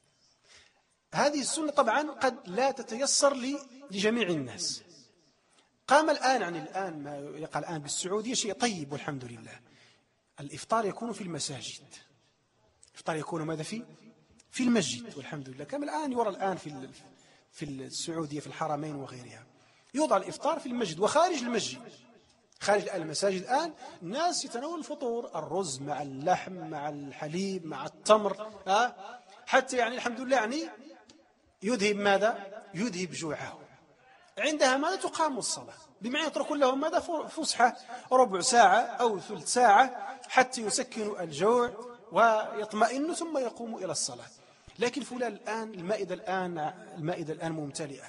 هذه السنة طبعا قد لا تتيسر لجميع الناس. قام الآن عن الآن ما يقع الآن بالسعودية شيء طيب والحمد لله، الإفطار يكون في المساجد، الإفطار يكون ماذا في في المسجد والحمد لله، كما الآن يرى الآن في في السعودية في الحرمين وغيرها، يوضع الإفطار في المسجد وخارج المسجد. خارج المساجد الآن الناس يتناول الفطور، الرز مع اللحم مع الحليب مع التمر، أه؟ حتى يعني الحمد لله يعني يذهب ماذا؟ يذهب جوعه. عندها ماذا؟ تقام الصلاة، بمعنى يتركون لهم ماذا؟ فسحة ربع ساعة أو ثلث ساعة حتى يسكنوا الجوع ويطمئنوا ثم يقوموا إلى الصلاة. لكن فلان الآن المائدة الآن المائدة الآن ممتلئة،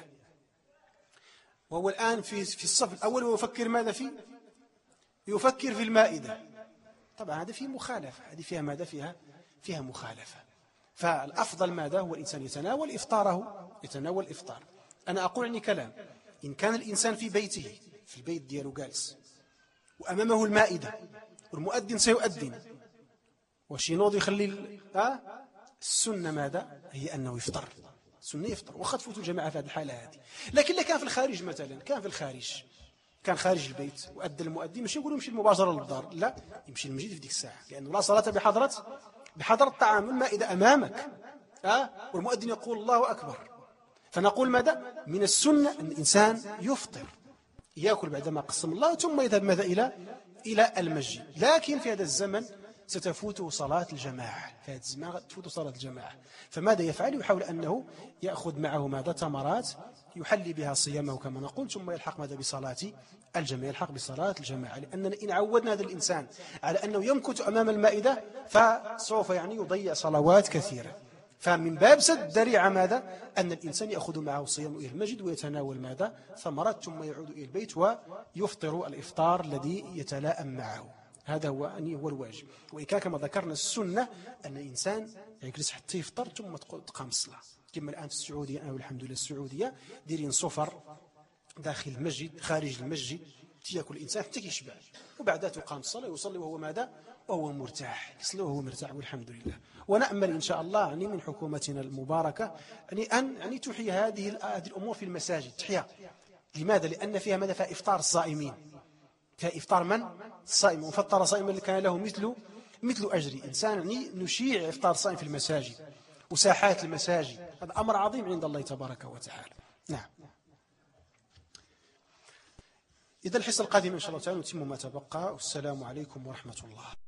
وهو الآن في في الصف الأول ويفكر ماذا فيه؟ يفكر في المائدة. طبعا هذا فيه مخالفة، هذه فيها ماذا؟ فيها فيها مخالفة. فالأفضل ماذا؟ هو الإنسان يتناول إفطاره، يتناول إفطار. أنا أقول عني كلام، إن كان الإنسان في بيته في البيت دياله جالس وأمامه المائدة والمؤذن سيؤذن وشينوض يخلي آه؟ السنة ماذا؟ هي أنه يفطر، السنة يفطر، وقد فوت الجماعة في هذه الحالة هذه. لكن كان في الخارج مثلا، كان في الخارج كان خارج البيت وأدى المؤذن، مش يقول يمشي المباشرة للدار، لا، يمشي المسجد في ديك الساعة، لأنه لا صلاة بحضرة بحضرة الطعام، المائدة أمامك آه؟ والمؤذن يقول الله أكبر. فنقول ماذا؟ من السنة أن الإنسان يفطر، يأكل بعدما قسم الله ثم يذهب ماذا؟ إلى إلى المسجد. لكن في هذا الزمن ستفوته صلاة الجماعة، في هذا الزمان تفوت صلاة الجماعة، فماذا يفعل؟ يحاول أنه يأخذ معه ماذا؟ تمرات يحلي بها صيامه كما نقول، ثم يلحق ماذا؟ بصلاة الجماعة، يلحق بصلاة الجماعة. لأننا إن عودنا هذا الإنسان على أنه يمكث أمام المائدة فسوف يعني يضيع صلوات كثيرة. فمن باب سد ذريعة ماذا؟ أن الإنسان يأخذ معه صيامه إلى المسجد ويتناول ماذا؟ ثمرات، ثم يعود إلى البيت ويفطر الإفطار الذي يتلائم معه. هذا هو أني هو الواجب. وإن كان كما ذكرنا السنة أن الإنسان يجلس حتى يفطر ثم تقام الصلاة، كما الآن في السعودية، أنا والحمد لله السعودية دايرين صفر داخل المسجد خارج المسجد، تياكل الإنسان حتى كيشبع، وبعدها تقام الصلاة ويصلي وهو ماذا؟ وهو مرتاح، يصلي وهو مرتاح والحمد لله. ونأمل إن شاء الله يعني من حكومتنا المباركة يعني أن يعني تحيي هذه هذه الأمور في المساجد، تحيا. لماذا؟ لأن فيها ماذا؟ فيها إفطار الصائمين، فيها إفطار من؟ الصائم، وفطر صائما اللي كان له مثل مثل أجري. إنسان يعني نشيع إفطار الصائم في المساجد وساحات المساجد، هذا أمر عظيم عند الله تبارك وتعالى. نعم. إذا الحصة القادمة إن شاء الله تعالى نتم ما تبقى، والسلام عليكم ورحمة الله.